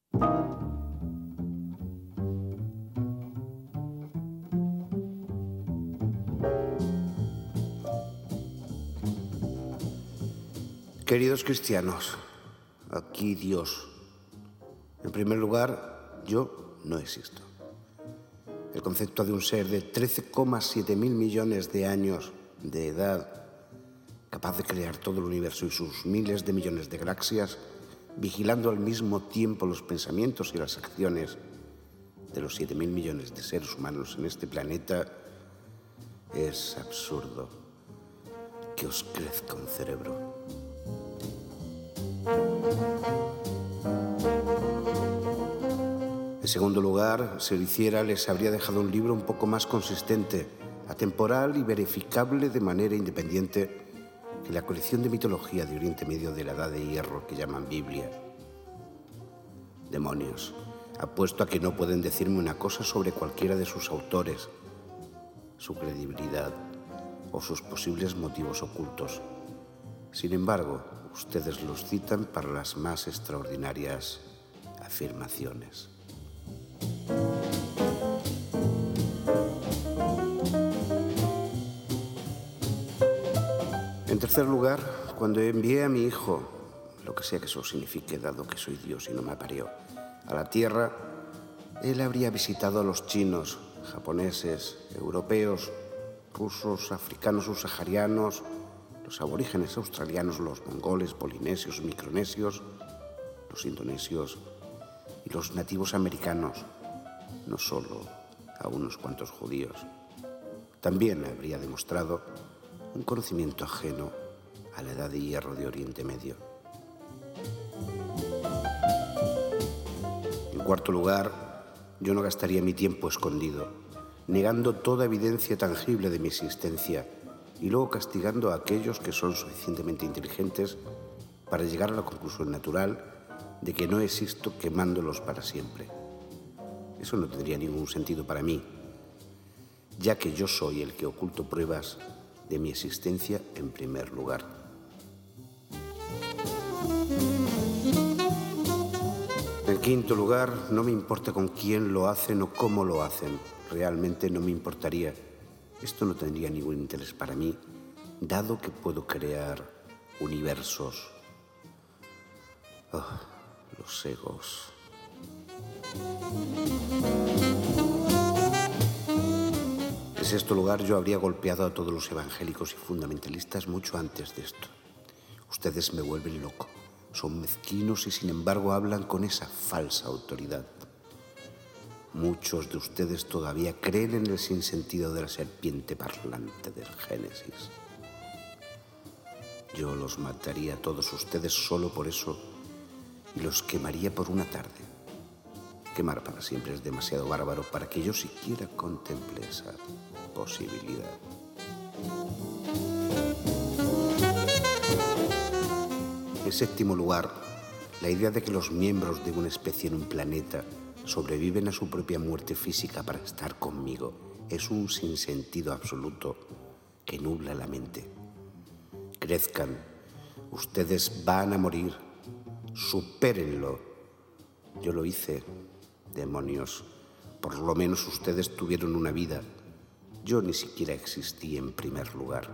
Queridos cristianos, aquí Dios. En primer lugar, yo no existo. El concepto de un ser de 13,7 mil millones de años de edad, capaz de crear todo el universo y sus miles de millones de galaxias, vigilando al mismo tiempo los pensamientos y las acciones de los 7.000 millones de seres humanos en este planeta, es absurdo que os crezca un cerebro. En segundo lugar, si lo hiciera, les habría dejado un libro un poco más consistente, atemporal y verificable de manera independiente que la colección de mitología de Oriente Medio de la Edad de Hierro que llaman Biblia. Demonios, apuesto a que no pueden decirme una cosa sobre cualquiera de sus autores, su credibilidad o sus posibles motivos ocultos. Sin embargo, ustedes los citan para las más extraordinarias afirmaciones. En tercer lugar, cuando envié a mi hijo, lo que sea que eso signifique, dado que soy Dios y no me parió, a la Tierra, él habría visitado a los chinos, japoneses, europeos, rusos, africanos subsaharianos, los aborígenes australianos, los mongoles, polinesios, micronesios, los indonesios y los nativos americanos, no solo a unos cuantos judíos. También habría demostrado un conocimiento ajeno a la Edad de Hierro de Oriente Medio. En cuarto lugar, yo no gastaría mi tiempo escondido, negando toda evidencia tangible de mi existencia y luego castigando a aquellos que son suficientemente inteligentes para llegar a la conclusión natural de que no existo, quemándolos para siempre. Eso no tendría ningún sentido para mí, ya que yo soy el que oculto pruebas de mi existencia en primer lugar. En quinto lugar, no me importa con quién lo hacen o cómo lo hacen. Realmente no me importaría. Esto no tendría ningún interés para mí, dado que puedo crear universos. Los egos. En sexto lugar, yo habría golpeado a todos los evangélicos y fundamentalistas mucho antes de esto. Ustedes me vuelven loco. Son mezquinos y sin embargo hablan con esa falsa autoridad. Muchos de ustedes todavía creen en el sinsentido de la serpiente parlante del Génesis. Yo los mataría a todos ustedes solo por eso y los quemaría por una tarde. Quemar para siempre es demasiado bárbaro para que yo siquiera contemple esa posibilidad. En séptimo lugar, la idea de que los miembros de una especie en un planeta sobreviven a su propia muerte física para estar conmigo es un sinsentido absoluto que nubla la mente. Crezcan, ustedes van a morir, supérenlo. Yo lo hice, demonios, por lo menos ustedes tuvieron una vida. Yo ni siquiera existí en primer lugar.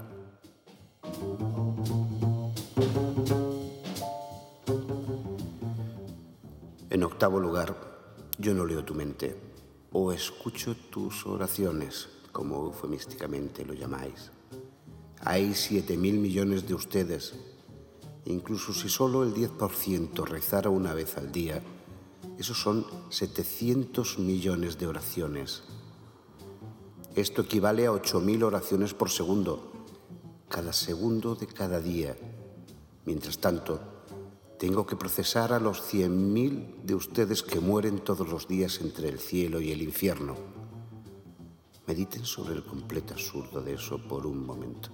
En octavo lugar, yo no leo tu mente o escucho tus oraciones, como eufemísticamente lo llamáis. Hay 7.000 millones de ustedes. Incluso si solo el 10% rezara una vez al día, esos son 700 millones de oraciones. Esto equivale a 8.000 oraciones por segundo, cada segundo de cada día. Mientras tanto, tengo que procesar a los 100.000 de ustedes que mueren todos los días entre el cielo y el infierno. Mediten sobre el completo absurdo de eso por un momento.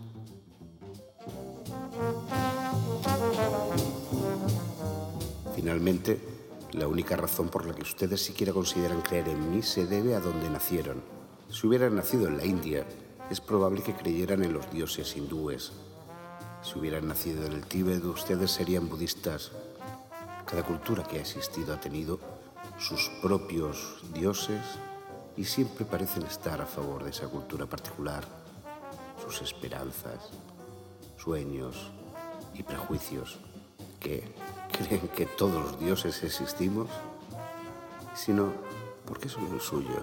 Finalmente, la única razón por la que ustedes siquiera consideran creer en mí se debe a donde nacieron. Si hubieran nacido en la India, es probable que creyeran en los dioses hindúes. Si hubieran nacido en el Tíbet, ustedes serían budistas. Cada cultura que ha existido ha tenido sus propios dioses y siempre parecen estar a favor de esa cultura particular, sus esperanzas, sueños y prejuicios, que creen que todos los dioses existimos, sino porque son el suyo.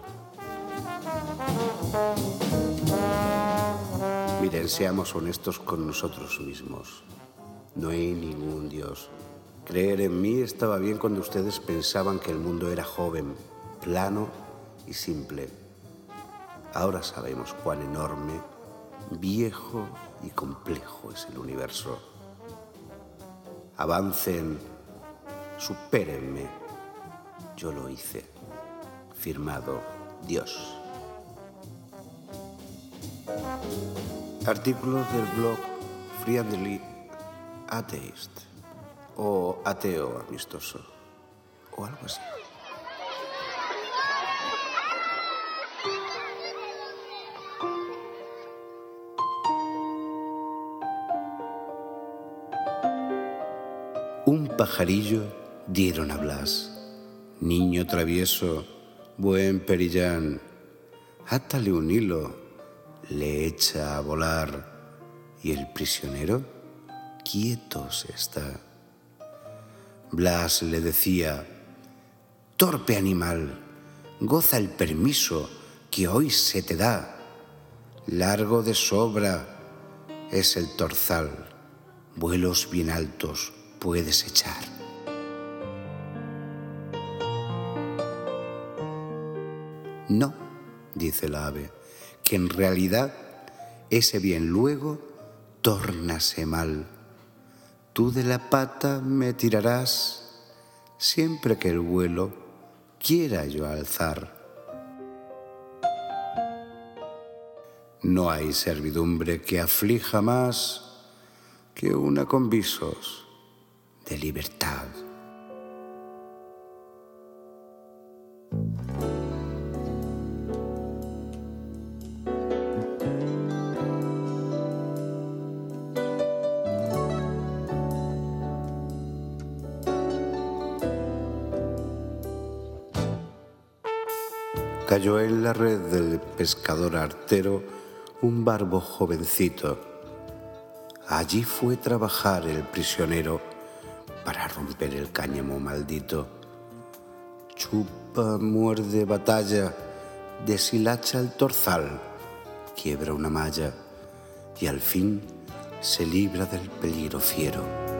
Miren, seamos honestos con nosotros mismos. No hay ningún dios. Creer en mí estaba bien cuando ustedes pensaban que el mundo era joven, plano y simple. Ahora sabemos cuán enorme, viejo y complejo es el universo. Avancen, supérenme. Yo lo hice. Firmado Dios. Artículos del blog Friendly Atheist o Ateo Amistoso o algo así. Un pajarillo dieron a Blas. Niño travieso, buen perillán, átale un hilo, le echa a volar, y el prisionero quieto se está. Blas le decía: torpe animal, goza el permiso que hoy se te da. Largo de sobra es el torzal, vuelos bien altos puedes echar. No, dice la ave, que en realidad ese bien luego tórnase mal. Tú de la pata me tirarás siempre que el vuelo quiera yo alzar. No hay servidumbre que aflija más que una con visos de libertad. Cayó en la red del pescador artero un barbo jovencito. Allí fue trabajar el prisionero para romper el cáñamo maldito. Chupa, muerde, batalla, deshilacha el torzal, quiebra una malla y al fin se libra del peligro fiero.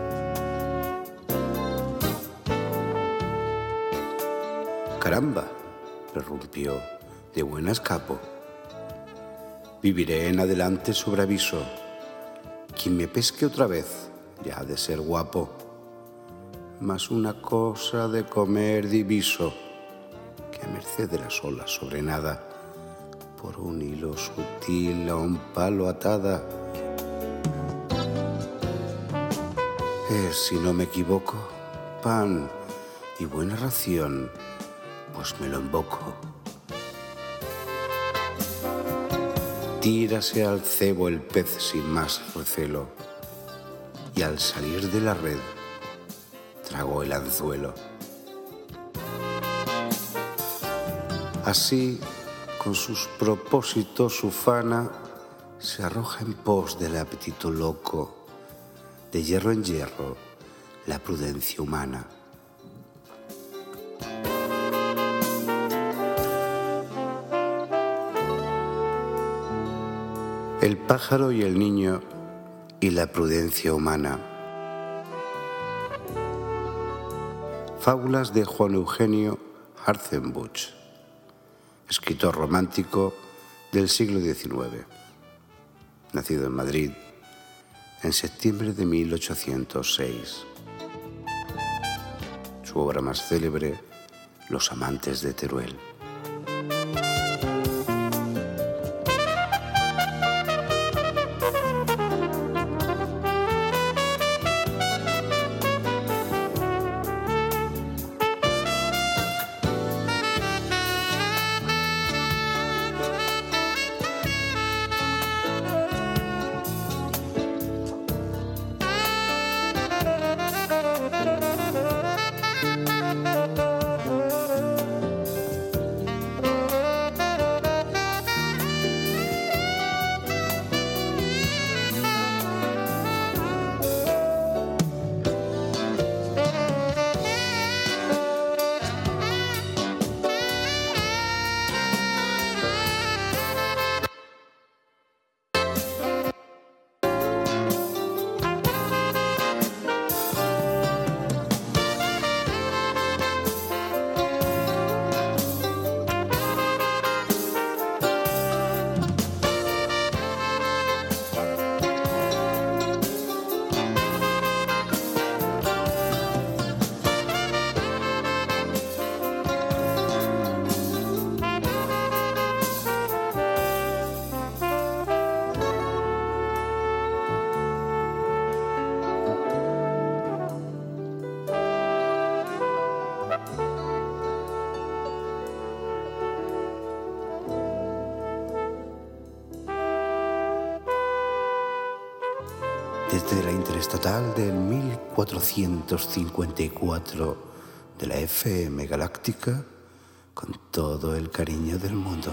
Caramba, prorrumpió, de buenas capo. Viviré en adelante sobre aviso. Quien me pesque otra vez ya ha de ser guapo. Mas una cosa de comer diviso, que a merced de las olas sobre nada, por un hilo sutil a un palo atada. Es, si no me equivoco, pan y buena ración, pues me lo emboco. Tírase al cebo el pez sin más recelo, y al salir de la red tragó el anzuelo. Así, con sus propósitos ufana, se arroja en pos del apetito loco, de hierro en hierro, la prudencia humana. El pájaro y el niño y la prudencia humana. Fábulas de Juan Eugenio Hartzenbusch, escritor romántico del siglo XIX, nacido en Madrid en septiembre de 1806. Su obra más célebre, Los amantes de Teruel. Desde la interestatal del 1454 de la FM Galáctica, con todo el cariño del mundo.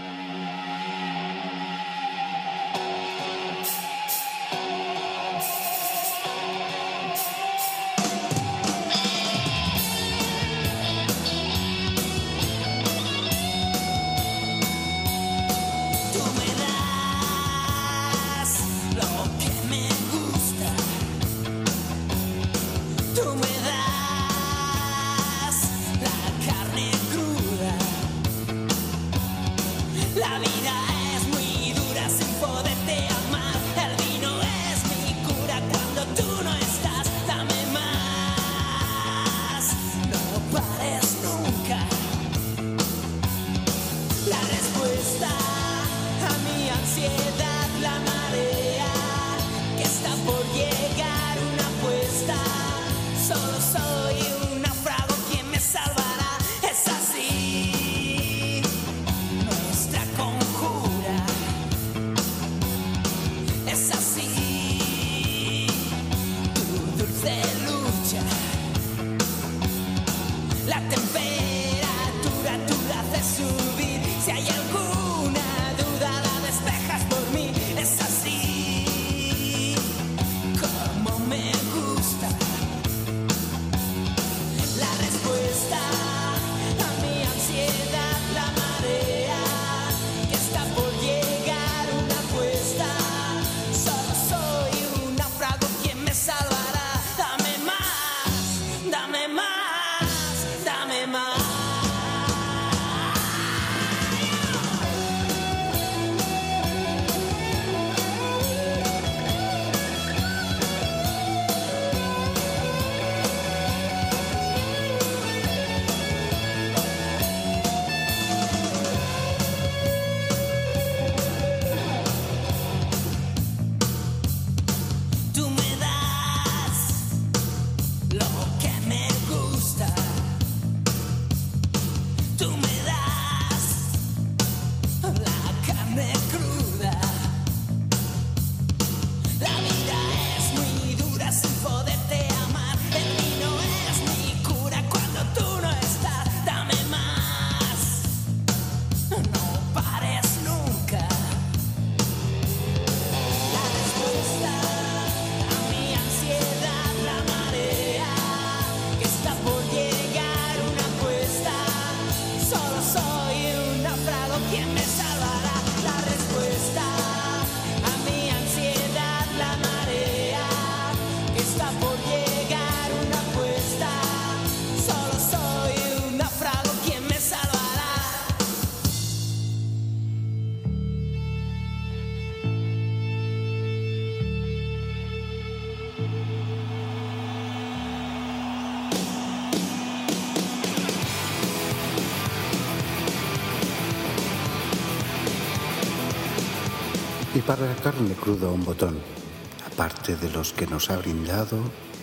Y para la carne cruda un botón, aparte de los que nos ha brindado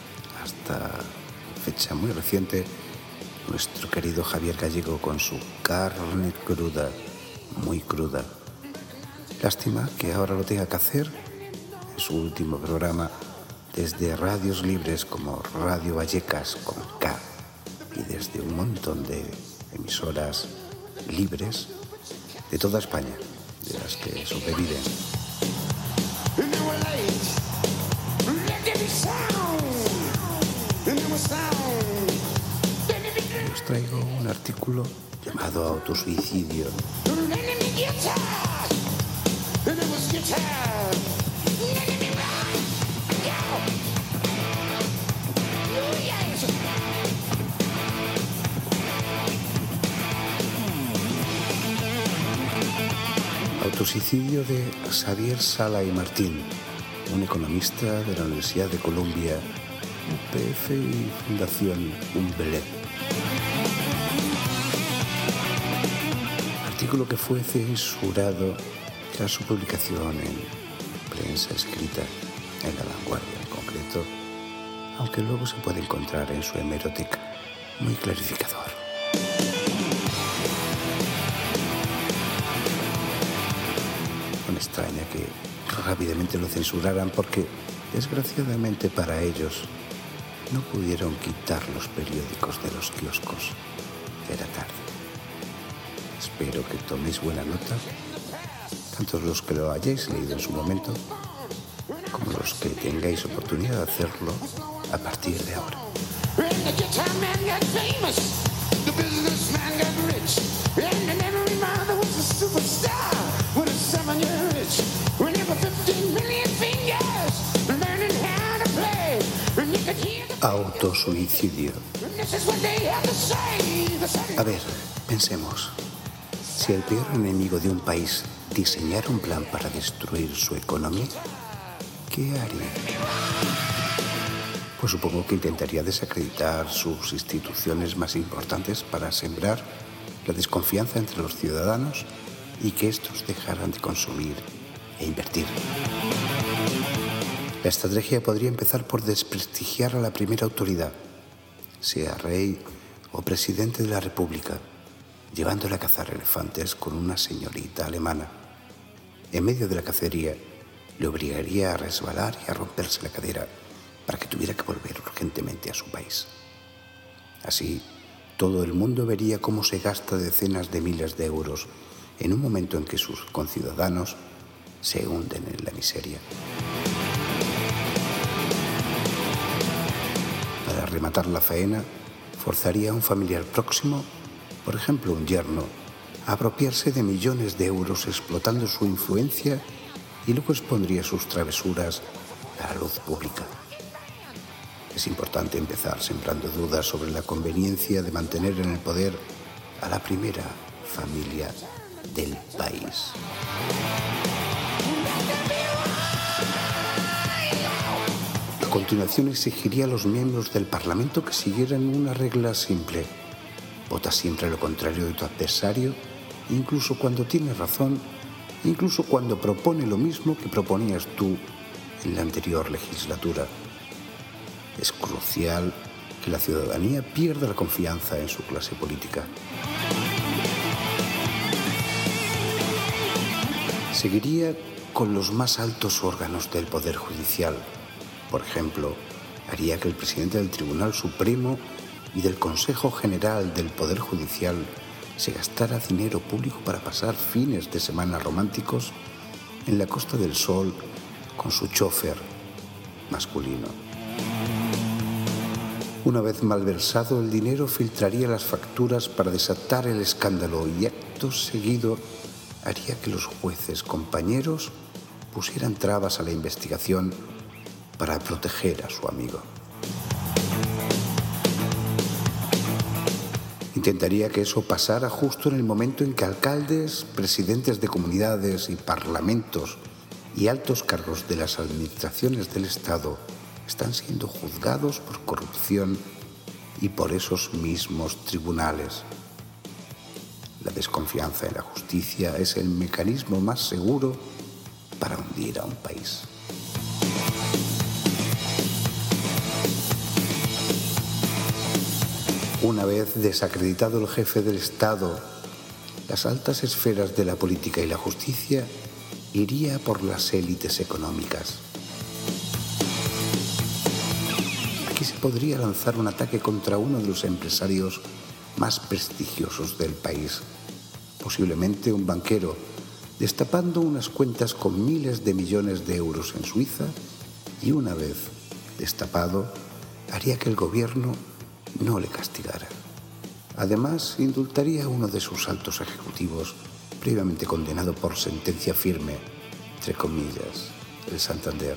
hasta fecha muy reciente nuestro querido Javier Gallego con su carne cruda, muy cruda. Lástima que ahora lo tenga que hacer en su último programa desde radios libres como Radio Vallecas con K y desde un montón de emisoras libres de toda España, de las que sobreviven. Os traigo un artículo llamado Autosuicidio. Autosuicidio de Xavier Sala y Martín, un economista de la Universidad de Columbia, UPF y Fundación Umbelet. Artículo que fue censurado tras su publicación en prensa escrita, en La Vanguardia en concreto, aunque luego se puede encontrar en su hemeroteca, muy clarificador. No me extraña que rápidamente lo censuraran porque Desgraciadamente para ellos, no pudieron quitar los periódicos de los kioscos. Era tarde. Espero que toméis buena nota, tanto los que lo hayáis leído en su momento, como los que tengáis oportunidad de hacerlo a partir de ahora. Autosuicidio. A ver, pensemos. Si el peor enemigo de un país diseñara un plan para destruir su economía, ¿qué haría? Pues supongo que intentaría desacreditar sus instituciones más importantes para sembrar la desconfianza entre los ciudadanos y que estos dejaran de consumir e invertir. La estrategia podría empezar por desprestigiar a la primera autoridad, sea rey o presidente de la República, llevándole a cazar elefantes con una señorita alemana. En medio de la cacería, le obligaría a resbalar y a romperse la cadera para que tuviera que volver urgentemente a su país. Así, todo el mundo vería cómo se gasta decenas de miles de euros en un momento en que sus conciudadanos se hunden en la miseria. Para rematar la faena, forzaría a un familiar próximo, por ejemplo un yerno, a apropiarse de millones de euros explotando su influencia y luego expondría sus travesuras a la luz pública. Es importante empezar sembrando dudas sobre la conveniencia de mantener en el poder a la primera familia del país. A continuación exigiría a los miembros del Parlamento que siguieran una regla simple. Vota siempre lo contrario de tu adversario, incluso cuando tiene razón, incluso cuando propone lo mismo que proponías tú en la anterior legislatura. Es crucial que la ciudadanía pierda la confianza en su clase política. Seguiría con los más altos órganos del Poder Judicial. Por ejemplo, haría que el presidente del Tribunal Supremo y del Consejo General del Poder Judicial se gastara dinero público para pasar fines de semana románticos en la Costa del Sol con su chofer masculino. Una vez malversado el dinero, filtraría las facturas para desatar el escándalo y acto seguido haría que los jueces compañeros pusieran trabas a la investigación para proteger a su amigo. Intentaría que eso pasara justo en el momento en que alcaldes, presidentes de comunidades y parlamentos y altos cargos de las administraciones del Estado están siendo juzgados por corrupción y por esos mismos tribunales. La desconfianza en la justicia es el mecanismo más seguro para hundir a un país. Una vez desacreditado el jefe del Estado, las altas esferas de la política y la justicia iría por las élites económicas. Aquí se podría lanzar un ataque contra uno de los empresarios más prestigiosos del país, posiblemente un banquero, destapando unas cuentas con miles de millones de euros en Suiza y una vez destapado, haría que el gobierno no le castigara. Además, indultaría a uno de sus altos ejecutivos previamente condenado por sentencia firme, entre comillas, el Santander.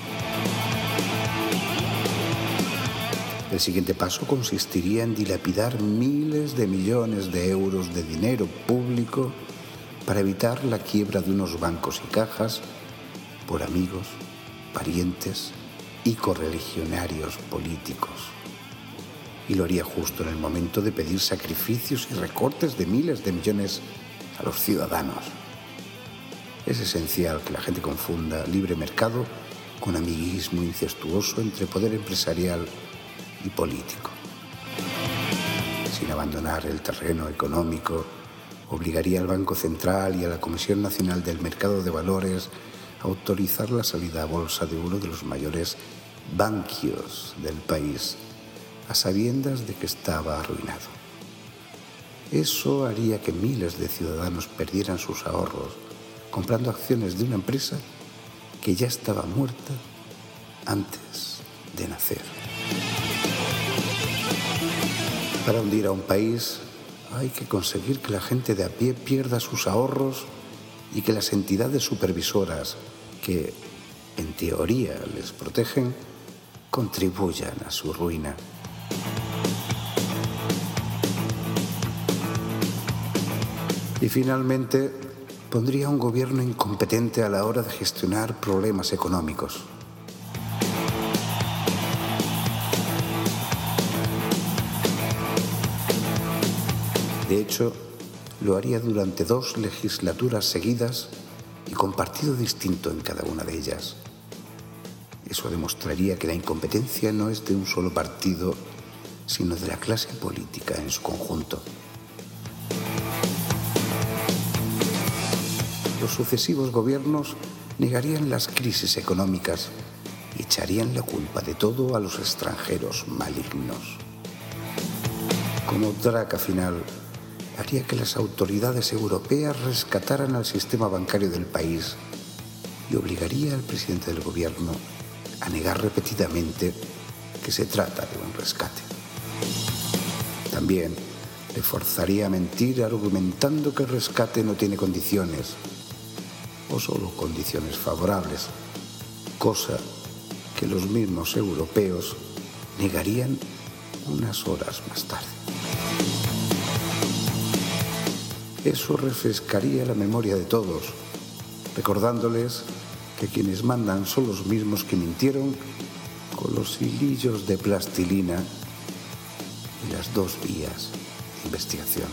El siguiente paso consistiría en dilapidar miles de millones de euros de dinero público para evitar la quiebra de unos bancos y cajas por amigos, parientes y correligionarios políticos. Y lo haría justo en el momento de pedir sacrificios y recortes de miles de millones a los ciudadanos. Es esencial que la gente confunda libre mercado con amiguismo incestuoso entre poder empresarial y político. Sin abandonar el terreno económico, obligaría al Banco Central y a la Comisión Nacional del Mercado de Valores autorizar la salida a bolsa de uno de los mayores banquios del país, a sabiendas de que estaba arruinado. Eso haría que miles de ciudadanos perdieran sus ahorros comprando acciones de una empresa que ya estaba muerta antes de nacer. Para hundir a un país hay que conseguir que la gente de a pie pierda sus ahorros y que las entidades supervisoras que, en teoría, les protegen, contribuyan a su ruina. Y finalmente, pondría un gobierno incompetente a la hora de gestionar problemas económicos. De hecho, lo haría durante 2 legislaturas seguidas y con partido distinto en cada una de ellas. Eso demostraría que la incompetencia no es de un solo partido, sino de la clase política en su conjunto. Los sucesivos gobiernos negarían las crisis económicas y echarían la culpa de todo a los extranjeros malignos. Como traca final, haría que las autoridades europeas rescataran al sistema bancario del país y obligaría al presidente del gobierno a negar repetidamente que se trata de un rescate. También le forzaría a mentir argumentando que el rescate no tiene condiciones o solo condiciones favorables, cosa que los mismos europeos negarían unas horas más tarde. Eso refrescaría la memoria de todos, recordándoles que quienes mandan son los mismos que mintieron con los hilillos de plastilina y las 2 vías de investigación.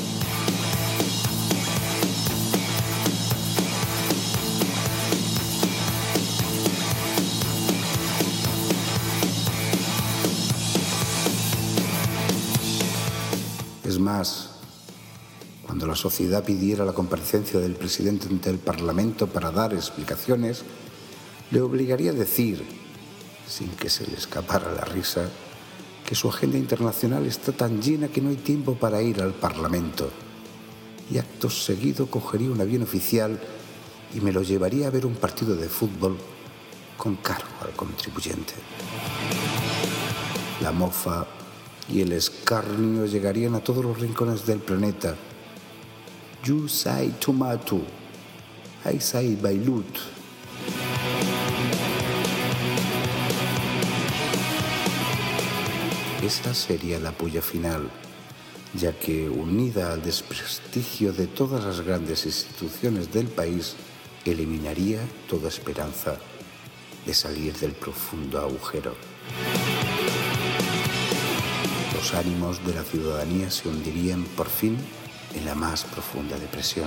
Es más, cuando la sociedad pidiera la comparecencia del presidente ante el Parlamento para dar explicaciones, le obligaría a decir, sin que se le escapara la risa, que su agenda internacional está tan llena que no hay tiempo para ir al Parlamento. Y acto seguido cogería un avión oficial y me lo llevaría a ver un partido de fútbol con cargo al contribuyente. La mofa y el escarnio llegarían a todos los rincones del planeta. You say tomato, I say bailut. Esta sería la puya final, ya que, unida al desprestigio de todas las grandes instituciones del país, eliminaría toda esperanza de salir del profundo agujero. Los ánimos de la ciudadanía se hundirían por fin en la más profunda depresión.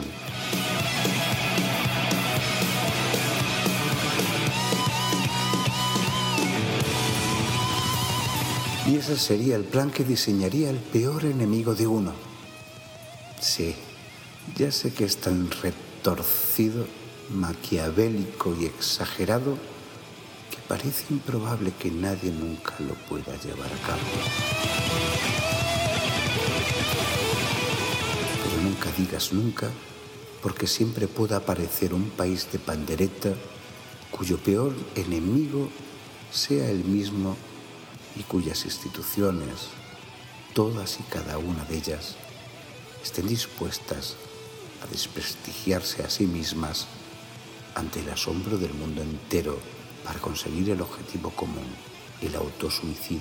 Y ese sería el plan que diseñaría el peor enemigo de uno. Sí, ya sé que es tan retorcido, maquiavélico y exagerado que parece improbable que nadie nunca lo pueda llevar a cabo. Pero nunca digas nunca, porque siempre puede aparecer un país de pandereta cuyo peor enemigo sea el mismo y cuyas instituciones, todas y cada una de ellas, estén dispuestas a desprestigiarse a sí mismas ante el asombro del mundo entero para conseguir el objetivo común, el autosuicidio.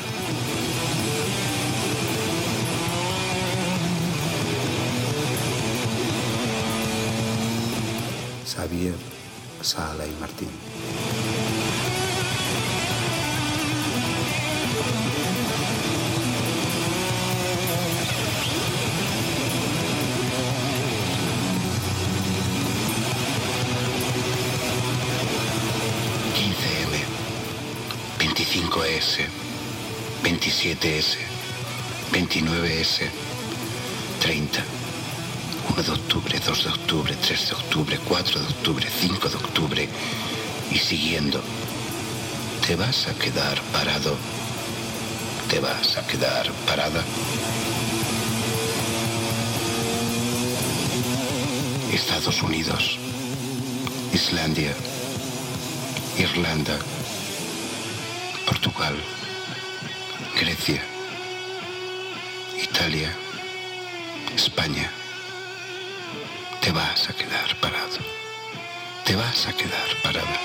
Xavier Sala y Martín. S, 27S, 29S, 30, 1 de octubre, 2 de octubre, 3 de octubre, 4 de octubre, 5 de octubre y siguiendo. ¿Te vas a quedar parado? ¿Te vas a quedar parada? Estados Unidos, Islandia, Irlanda, Portugal, Grecia, Italia, España. Te vas a quedar parado. Te vas a quedar parada.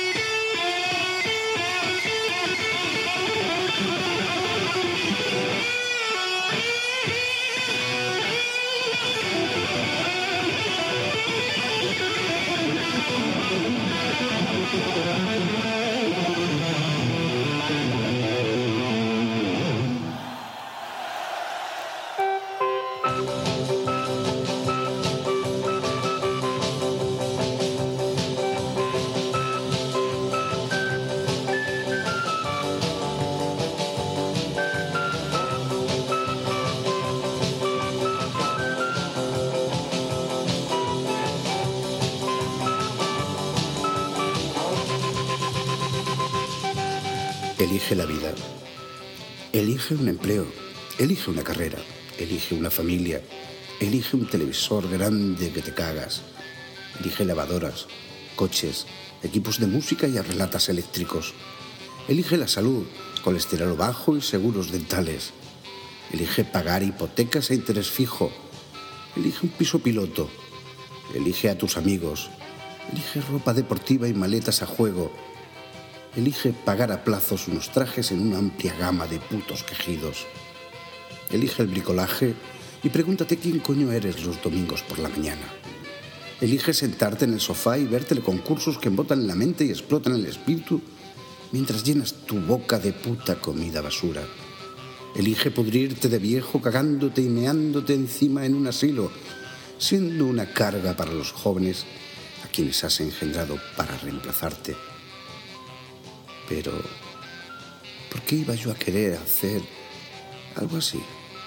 Elige la vida, elige un empleo, elige una carrera, elige una familia, elige un televisor grande que te cagas, elige lavadoras, coches, equipos de música y arrelatas eléctricos, elige la salud, colesterol bajo y seguros dentales, elige pagar hipotecas a interés fijo, elige un piso piloto, elige a tus amigos, elige ropa deportiva y maletas a juego. Elige pagar a plazos unos trajes en una amplia gama de putos quejidos. Elige el bricolaje y pregúntate quién coño eres los domingos por la mañana. Elige sentarte en el sofá y ver teleconcursos que embotan la mente y explotan el espíritu mientras llenas tu boca de puta comida basura. Elige pudrirte de viejo cagándote y meándote encima en un asilo, siendo una carga para los jóvenes a quienes has engendrado para reemplazarte. Pero, ¿por qué iba yo a querer hacer algo así?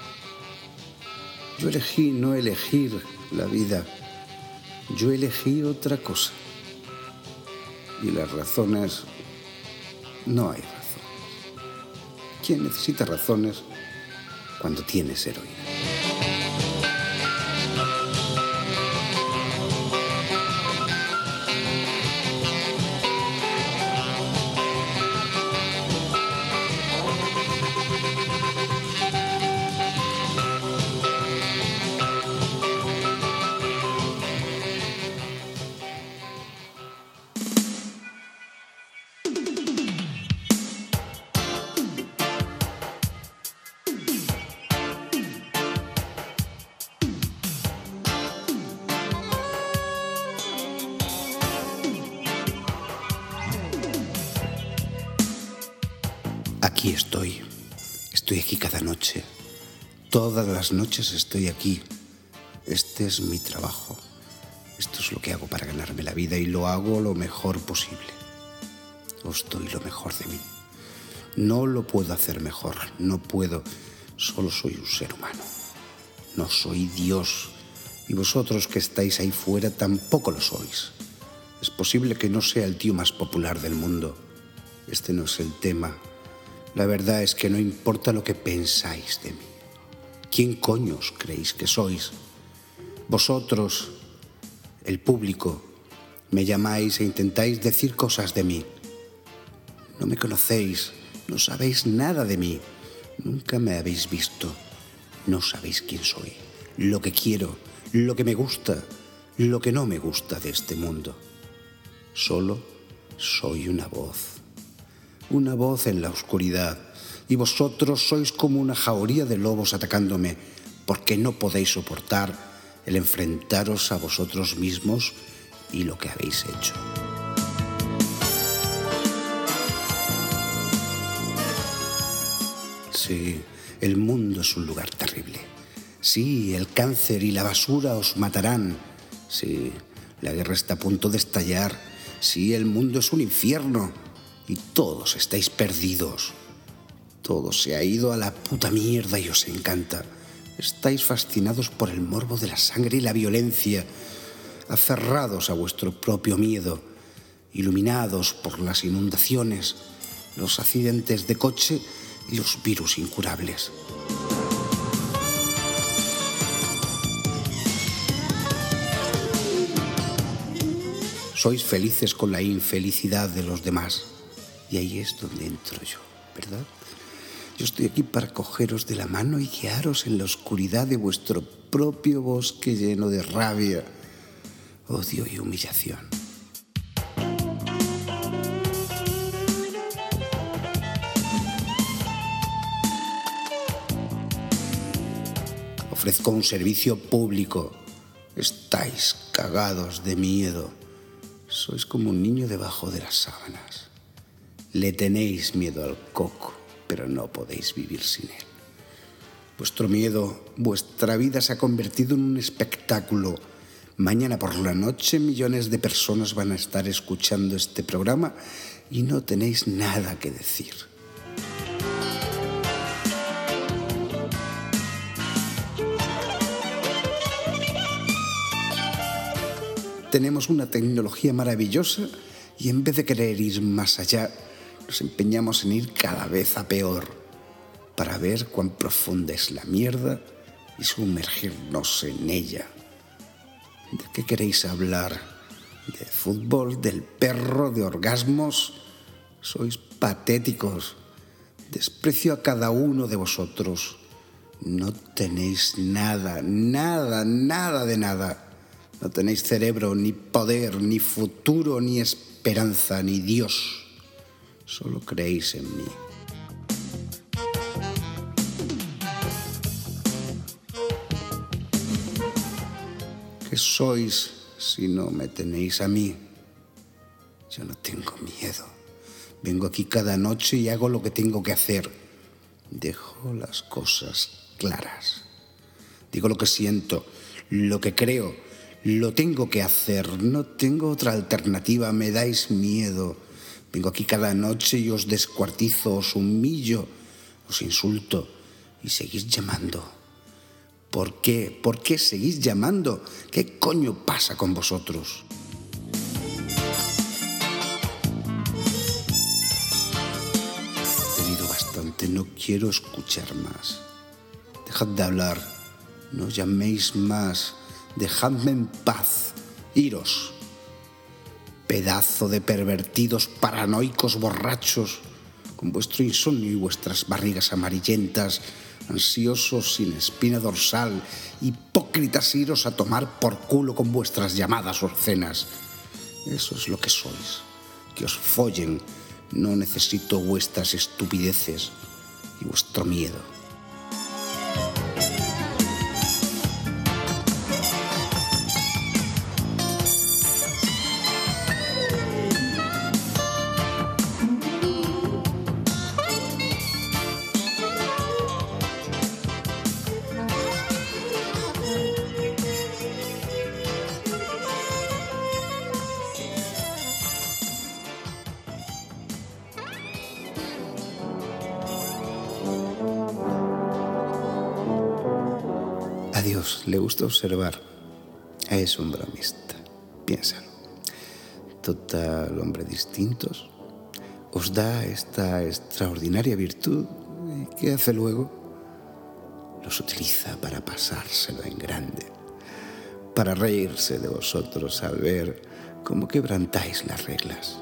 Yo elegí no elegir la vida. Yo elegí otra cosa. Y las razones... No hay razones. ¿Quién necesita razones cuando tienes heroína? Aquí estoy. Estoy aquí cada noche. Todas las noches estoy aquí. Este es mi trabajo. Esto es lo que hago para ganarme la vida y lo hago lo mejor posible. Os doy lo mejor de mí. No lo puedo hacer mejor. No puedo. Solo soy un ser humano. No soy Dios. Y vosotros que estáis ahí fuera tampoco lo sois. Es posible que no sea el tío más popular del mundo. Este no es el tema. La verdad es que no importa lo que pensáis de mí. ¿Quién coño os creéis que sois? Vosotros, el público, me llamáis e intentáis decir cosas de mí. No me conocéis, no sabéis nada de mí. Nunca me habéis visto. No sabéis quién soy, lo que quiero, lo que me gusta, lo que no me gusta de este mundo. Solo soy una voz en la oscuridad, y vosotros sois como una jauría de lobos atacándome, porque no podéis soportar el enfrentaros a vosotros mismos y lo que habéis hecho. Sí, el mundo es un lugar terrible. Sí, el cáncer y la basura os matarán. Sí, la guerra está a punto de estallar. Sí, el mundo es un infierno. Y todos estáis perdidos. Todo se ha ido a la puta mierda y os encanta. Estáis fascinados por el morbo de la sangre y la violencia, aferrados a vuestro propio miedo, iluminados por las inundaciones, los accidentes de coche y los virus incurables. Sois felices con la infelicidad de los demás. Y ahí es donde entro yo, ¿verdad? Yo estoy aquí para cogeros de la mano y guiaros en la oscuridad de vuestro propio bosque lleno de rabia, odio y humillación. Ofrezco un servicio público. Estáis cagados de miedo. Sois como un niño debajo de las sábanas. Le tenéis miedo al coco, pero no podéis vivir sin él. Vuestro miedo, vuestra vida se ha convertido en un espectáculo. Mañana por la noche millones de personas van a estar escuchando este programa y no tenéis nada que decir. Tenemos una tecnología maravillosa y en vez de querer ir más allá, nos empeñamos en ir cada vez a peor para ver cuán profunda es la mierda y sumergirnos en ella. ¿De qué queréis hablar? ¿De fútbol? ¿Del perro? ¿De orgasmos? Sois patéticos. Desprecio a cada uno de vosotros. No tenéis nada, nada, nada de nada. No tenéis cerebro, ni poder, ni futuro, ni esperanza, ni Dios. Solo creéis en mí. ¿Qué sois si no me tenéis a mí? Yo no tengo miedo. Vengo aquí cada noche y hago lo que tengo que hacer. Dejo las cosas claras. Digo lo que siento, lo que creo. Lo tengo que hacer. No tengo otra alternativa. Me dais miedo. Vengo aquí cada noche y os descuartizo, os humillo, os insulto y seguís llamando. ¿Por qué? ¿Por qué seguís llamando? ¿Qué coño pasa con vosotros? He tenido bastante, no quiero escuchar más. Dejad de hablar, no llaméis más, dejadme en paz, iros. Pedazo de pervertidos paranoicos borrachos, con vuestro insomnio y vuestras barrigas amarillentas, ansiosos sin espina dorsal, hipócritas, iros a tomar por culo con vuestras llamadas obscenas. Eso es lo que sois, que os follen. No necesito vuestras estupideces y vuestro miedo. A Dios le gusta observar. Es un bromista. Piénsalo. Total, hombre distintos. Os da esta extraordinaria virtud. ¿Y qué hace luego? Los utiliza para pasárselo en grande. Para reírse de vosotros al ver cómo quebrantáis las reglas.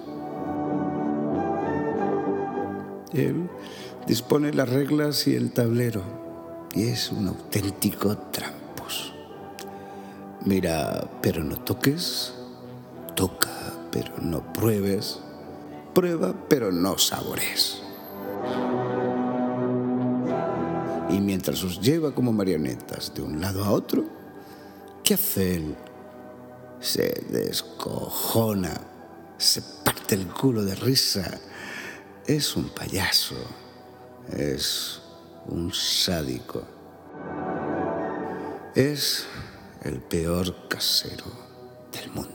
Él dispone las reglas y el tablero. Y es un auténtico tramposo. Mira, pero no toques. Toca, pero no pruebes. Prueba, pero no sabores. Y mientras os lleva como marionetas de un lado a otro, ¿qué hace él? Se descojona, se parte el culo de risa. Es un payaso. Es un sádico. Es el peor casero del mundo.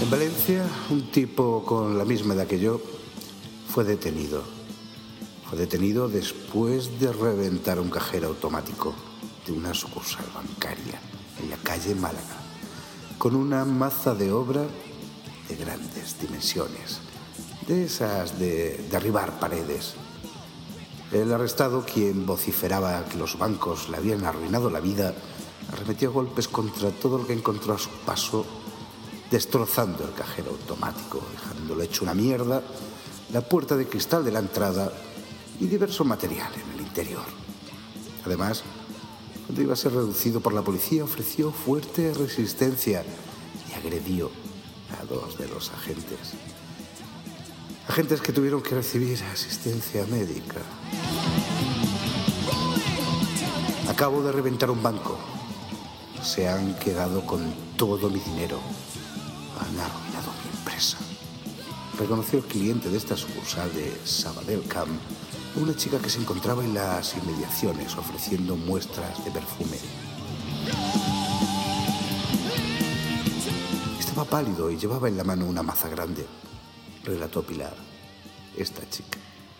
En Valencia, un tipo con la misma edad que yo fue detenido. Fue detenido después de reventar un cajero automático de una sucursal bancaria en la calle Málaga, con una maza de obra de grandes dimensiones, de esas de derribar paredes. El arrestado, quien vociferaba que los bancos le habían arruinado la vida, arremetió golpes contra todo lo que encontró a su paso, destrozando el cajero automático, dejándolo hecho una mierda, la puerta de cristal de la entrada y diverso material en el interior. Además, cuando iba a ser reducido por la policía, ofreció fuerte resistencia y agredió a 2 de los agentes. Agentes que tuvieron que recibir asistencia médica. Acabo de reventar un banco. Se han quedado con todo mi dinero. Han arruinado mi empresa. Reconoció el cliente de esta sucursal de Sabadell Camp, una chica que se encontraba en las inmediaciones ofreciendo muestras de perfume. Estaba pálido y llevaba en la mano una maza grande, relató Pilar, esta chica.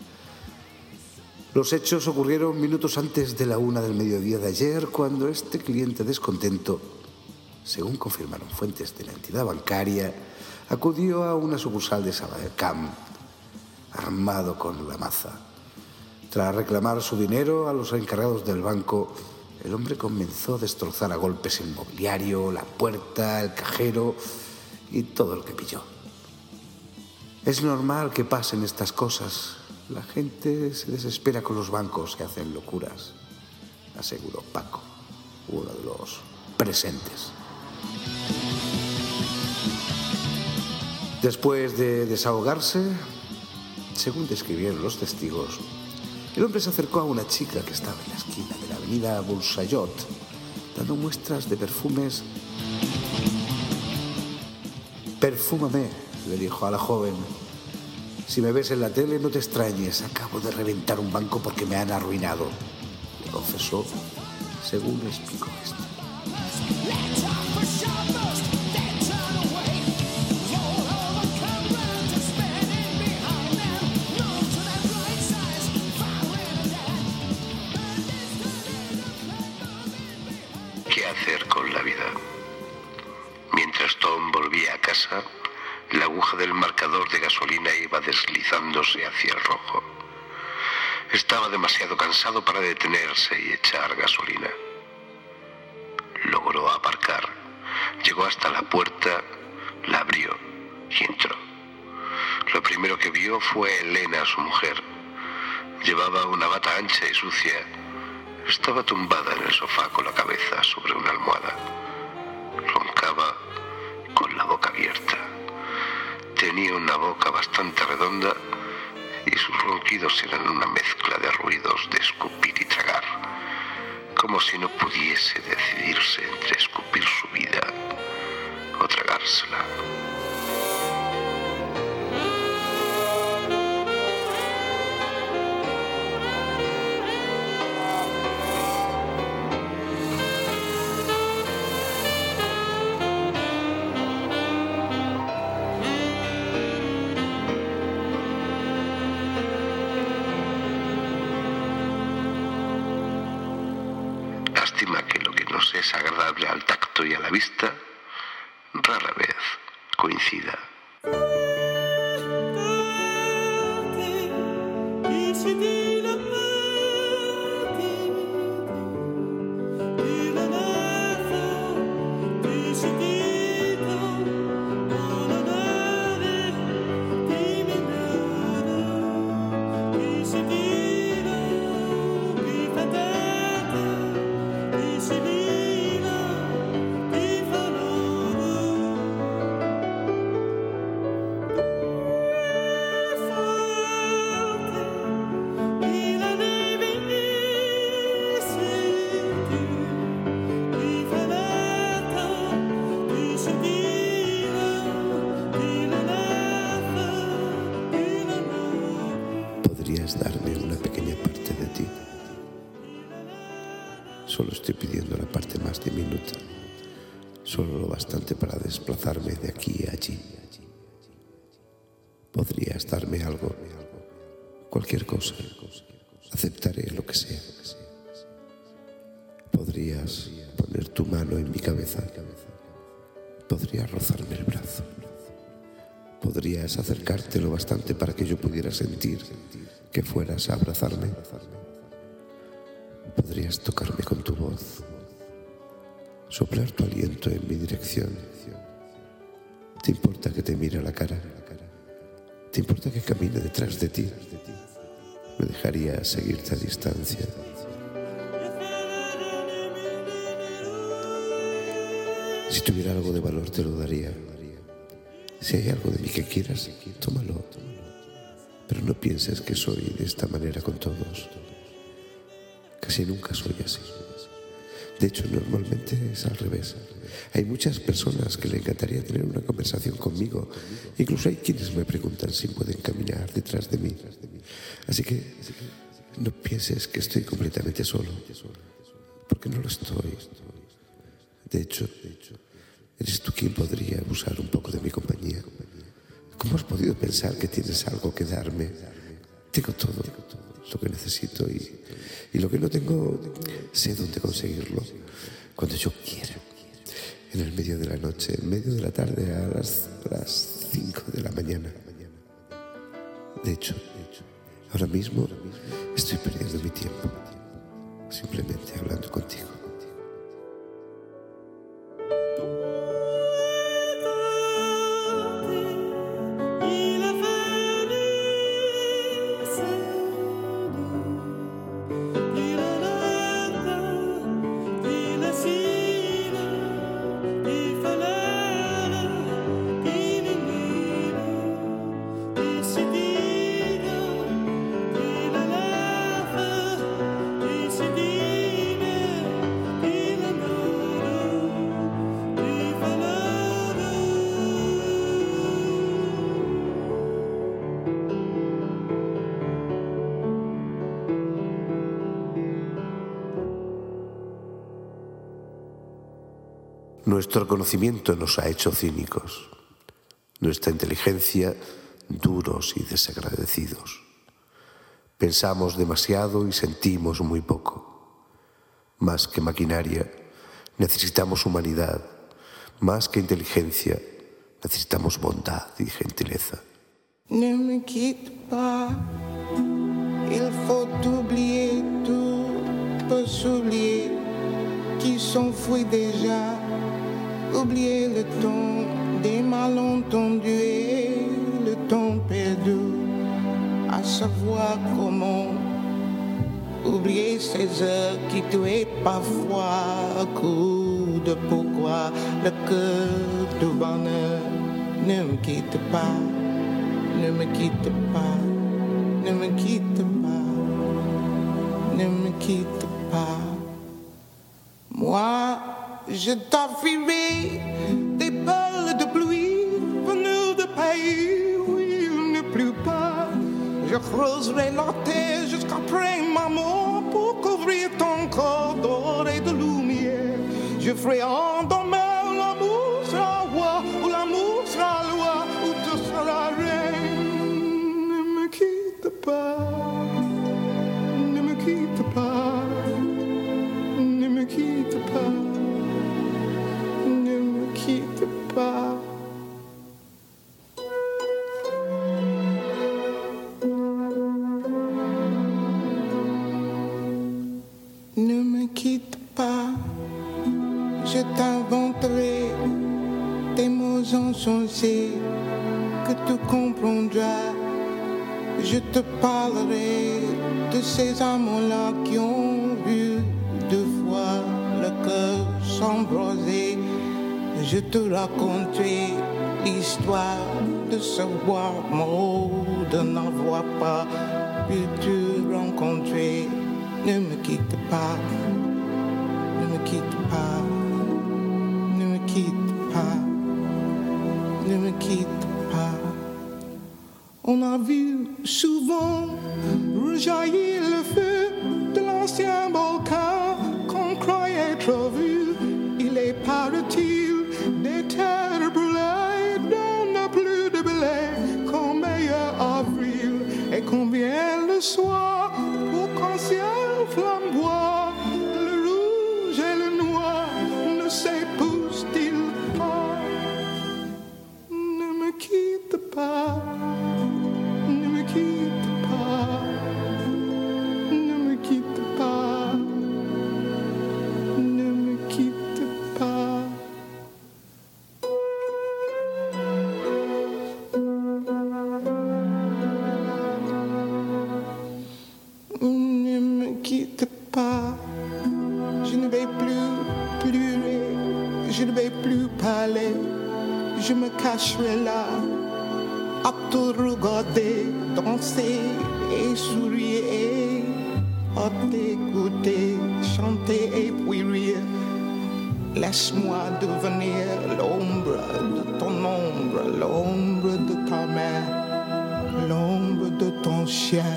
Los hechos ocurrieron minutos antes de la 1 del mediodía de ayer, cuando este cliente descontento, según confirmaron fuentes de la entidad bancaria, acudió a una sucursal de Sabadell Camp, armado con la maza. Tras reclamar su dinero a los encargados del banco, el hombre comenzó a destrozar a golpes el mobiliario, la puerta, el cajero y todo lo que pilló. Es normal que pasen estas cosas. La gente se desespera con los bancos que hacen locuras, aseguró Paco, uno de los presentes. Después de desahogarse, según describieron los testigos, el hombre se acercó a una chica que estaba en la esquina de la avenida Bolsayot, dando muestras de perfumes. «Perfúmame», le dijo a la joven. «Si me ves en la tele, no te extrañes. Acabo de reventar un banco porque me han arruinado», le confesó, según le explicó esto. ¿Qué hacer con la vida? Mientras Tom volvía a casa, la aguja del marcador de gasolina iba deslizándose hacia el rojo. Estaba demasiado cansado para detenerse y echar gasolina. Logró aparcar. Llegó hasta la puerta, la abrió y entró. Lo primero que vio fue a Elena, su mujer. Llevaba una bata ancha y sucia. Estaba tumbada en el sofá con la cabeza sobre una almohada. Roncaba con la boca abierta. Tenía una boca bastante redonda y sus ronquidos eran una mezcla de ruidos de escupir y tragar, como si no pudiese decidirse entre escupir su vida o tragársela. Lástima que lo que nos es agradable al tacto y a la vista, rara vez coincida. ¿Podrías darme una pequeña parte de ti? Solo estoy pidiendo la parte más diminuta. solo lo bastante para desplazarme de aquí a allí. Podrías darme algo, cualquier cosa. Aceptaré lo que sea. Podrías poner tu mano en mi cabeza. Podrías rozarme el brazo. Podrías acercarte lo bastante para que yo pudiera sentir que fueras a abrazarme. Podrías tocarme con tu voz, soplar tu aliento en mi dirección. ¿Te importa que te mire a la cara? ¿Te importa que camine detrás de ti? Me dejaría seguirte a distancia. Si tuviera algo de valor te lo daría. Si hay algo de mí que quieras, tómalo. Pero no pienses que soy de esta manera con todos. Casi nunca soy así. De hecho, normalmente es al revés. Hay muchas personas que le encantaría tener una conversación conmigo. Incluso hay quienes me preguntan si pueden caminar detrás de mí. Así que no pienses que estoy completamente solo, porque no lo estoy. De hecho, eres tú quien podría abusar un poco de mi compañía. ¿Cómo has podido pensar que tienes algo que darme? Tengo todo lo que necesito y lo que no tengo, sé dónde conseguirlo. Cuando yo quiera. En el medio de la noche, en medio de la tarde, a las 5 de la mañana. De hecho, ahora mismo estoy perdiendo mi tiempo, simplemente hablando contigo. Nuestro conocimiento nos ha hecho cínicos, nuestra inteligencia duros y desagradecidos. Pensamos demasiado y sentimos muy poco. Más que maquinaria, necesitamos humanidad. Más que inteligencia, necesitamos bondad y gentileza. Ne me quitte pas, il faut oublier tout, peut s'oublier, qui s'enfuit déjà. Oublier le temps des malentendus et le temps perdu, à savoir comment oublier ces heures qui tuaient parfois, coup de pourquoi le cœur du bonheur. Ne me quitte pas, ne me quitte pas, ne me quitte pas, ne me quitte pas. Moi, je t'offrirai des perles de pluie venues de pays où il ne pleut pas. Je creuserai la terre jusqu'après ma mort pour couvrir ton corps d'or et de lumière. Je ferai en demain l'amour sera roi, ou l'amour sera loi, ou tu seras reine. Ne me quitte pas, ne me quitte pas, ne me quitte pas. Quitte pas. Ne me quitte pas, je t'inventerai des mots insensés que tu comprendras. Je te parlerai de ces amants-là qui ont vu deux fois le cœur s'embraser. Je te raconterai l'histoire de ce roi mort, de n'avoir pas pu te rencontrer. Ne me quitte pas, ne me quitte pas, ne me quitte pas, ne me quitte pas. On a vu souvent rejaillir le feu de l'ancien volcan qu'on croyait trop vu. Il est parti je me cacherai là, à te regarder, danser et sourire, à t'écouter, chanter et puis rire. Laisse-moi devenir l'ombre de ton ombre, l'ombre de ta mère, l'ombre de ton chien.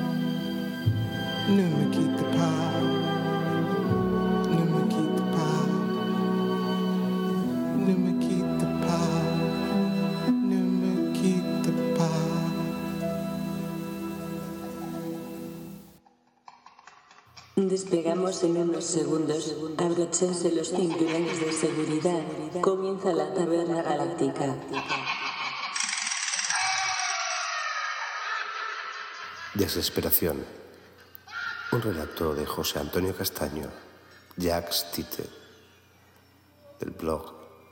Ne me quitte pas, ne me quitte pas, ne me quitte pas, ne me quitte pas. Despegamos en unos segundos. Abróchense los cinturones de seguridad. Comienza la taberna galáctica. Desesperación. Un relato de José Antonio Castaño, Jacques Tite, del blog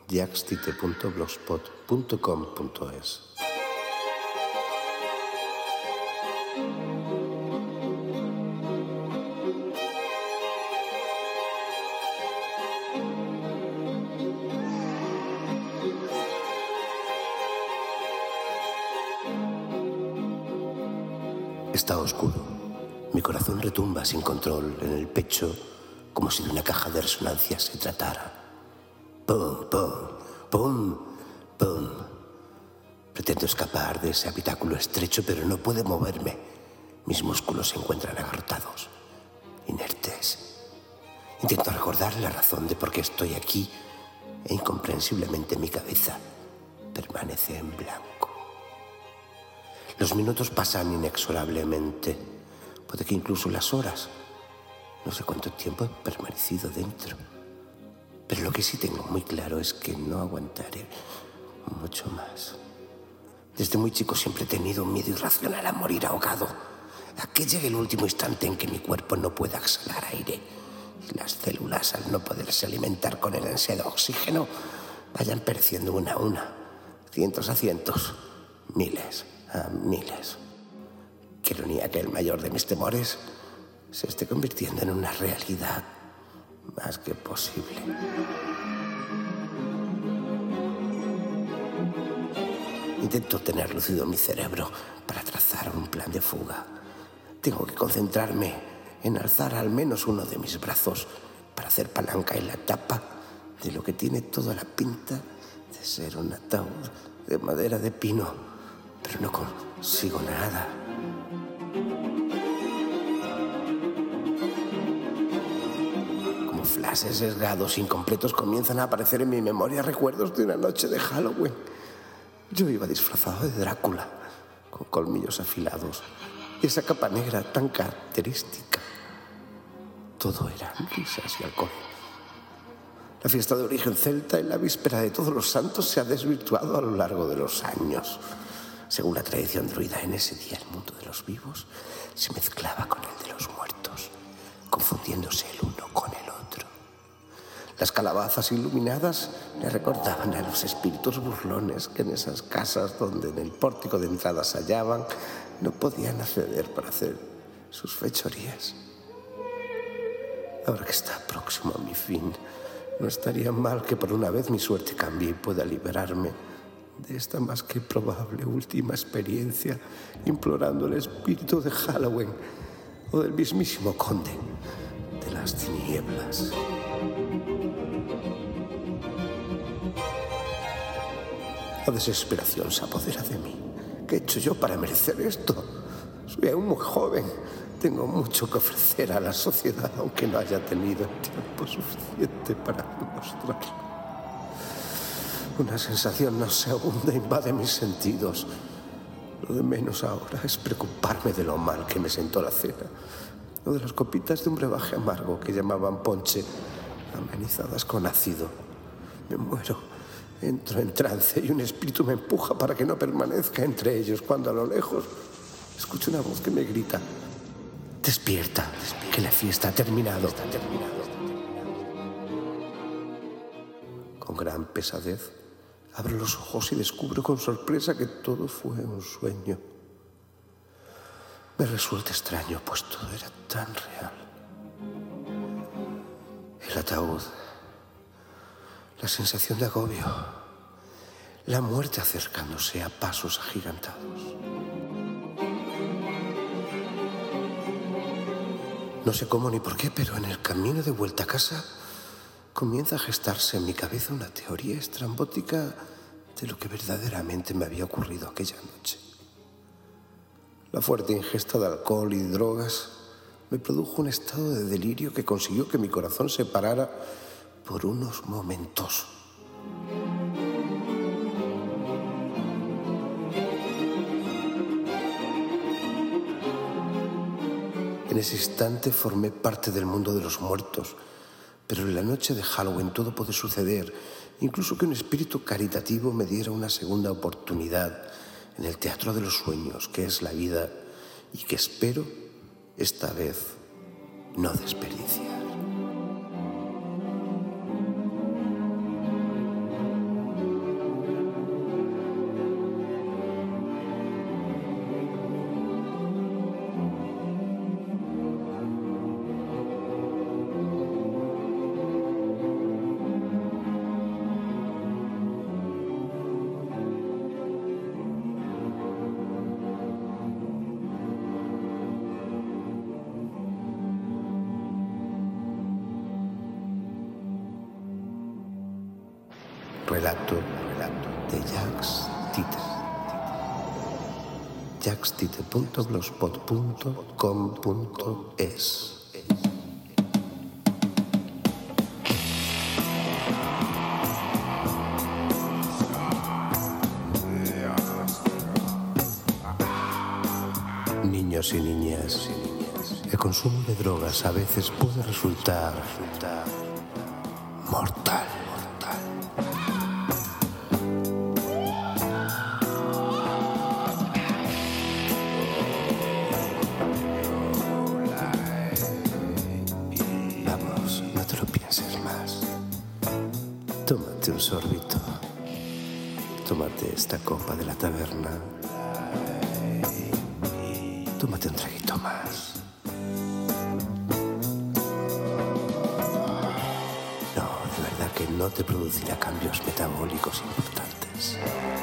jackstite.blogspot.com.es. Está oscuro. Mi corazón retumba sin control en el pecho, como si de una caja de resonancia se tratara. ¡Pum, pum, pum, pum! Pretendo escapar de ese habitáculo estrecho, pero no puedo moverme. Mis músculos se encuentran agarrotados, inertes. Intento recordar la razón de por qué estoy aquí e incomprensiblemente mi cabeza permanece en blanco. Los minutos pasan inexorablemente, puede que incluso las horas. No sé cuánto tiempo he permanecido dentro, pero lo que sí tengo muy claro es que no aguantaré mucho más. Desde muy chico siempre he tenido un miedo irracional a morir ahogado, a que llegue el último instante en que mi cuerpo no pueda exhalar aire y las células, al no poderse alimentar con el ansiado oxígeno, vayan pereciendo una a una, cientos a cientos, miles a miles. Qué ironía que el mayor de mis temores se esté convirtiendo en una realidad más que posible. Intento tener lúcido mi cerebro para trazar un plan de fuga. Tengo que concentrarme en alzar al menos uno de mis brazos para hacer palanca en la tapa de lo que tiene toda la pinta de ser un ataúd de madera de pino, pero no consigo nada. Como flashes sesgados, incompletos, comienzan a aparecer en mi memoria recuerdos de una noche de Halloween. Yo iba disfrazado de Drácula, con colmillos afilados y esa capa negra tan característica. Todo eran risas y alcohol. La fiesta de origen celta en la víspera de Todos los Santos se ha desvirtuado a lo largo de los años. Según la tradición druida, en ese día el mundo de los vivos se mezclaba con el de los muertos, confundiéndose el uno con el otro. Las calabazas iluminadas le recordaban a los espíritus burlones que en esas casas donde en el pórtico de entrada se hallaban no podían acceder para hacer sus fechorías. Ahora que está próximo a mi fin, no estaría mal que por una vez mi suerte cambie y pueda liberarme de esta más que probable última experiencia, implorando el espíritu de Halloween o del mismísimo conde de las tinieblas. La desesperación se apodera de mí. ¿Qué he hecho yo para merecer esto? Soy aún muy joven. Tengo mucho que ofrecer a la sociedad, aunque no haya tenido tiempo suficiente para demostrarlo. Una sensación nauseabunda invade mis sentidos. Lo de menos ahora es preocuparme de lo mal que me sentó la cena, o de las copitas de un brebaje amargo que llamaban ponche, amenizadas con ácido. Me muero, entro en trance y un espíritu me empuja para que no permanezca entre ellos, cuando a lo lejos escucho una voz que me grita: despierta, que la fiesta ha terminado. Con gran pesadez abro los ojos y descubro con sorpresa que todo fue un sueño. Me resulta extraño, pues todo era tan real. El ataúd, la sensación de agobio, La muerte acercándose a pasos agigantados. No sé cómo ni por qué, pero en el camino de vuelta a casa comienza a gestarse en mi cabeza una teoría estrambótica de lo que verdaderamente me había ocurrido aquella noche. La fuerte ingesta de alcohol y drogas me produjo un estado de delirio que consiguió que mi corazón se parara por unos momentos. En ese instante formé parte del mundo de los muertos, pero en la noche de Halloween todo puede suceder, incluso que un espíritu caritativo me diera una segunda oportunidad en el teatro de los sueños, que es la vida, y que espero, esta vez, no desperdiciar. Relato de Jacques Tite. jackstite.blogspot.com.es. Niños y niñas, el consumo de drogas a veces puede resultar mortal. Vamos, no te lo pienses más. Tómate un sorbito. Tómate esta copa de la taberna. Tómate un traguito más. No, de verdad que no te producirá cambios metabólicos importantes.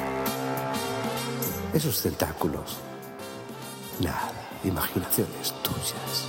Esos tentáculos, nada, imaginaciones tuyas.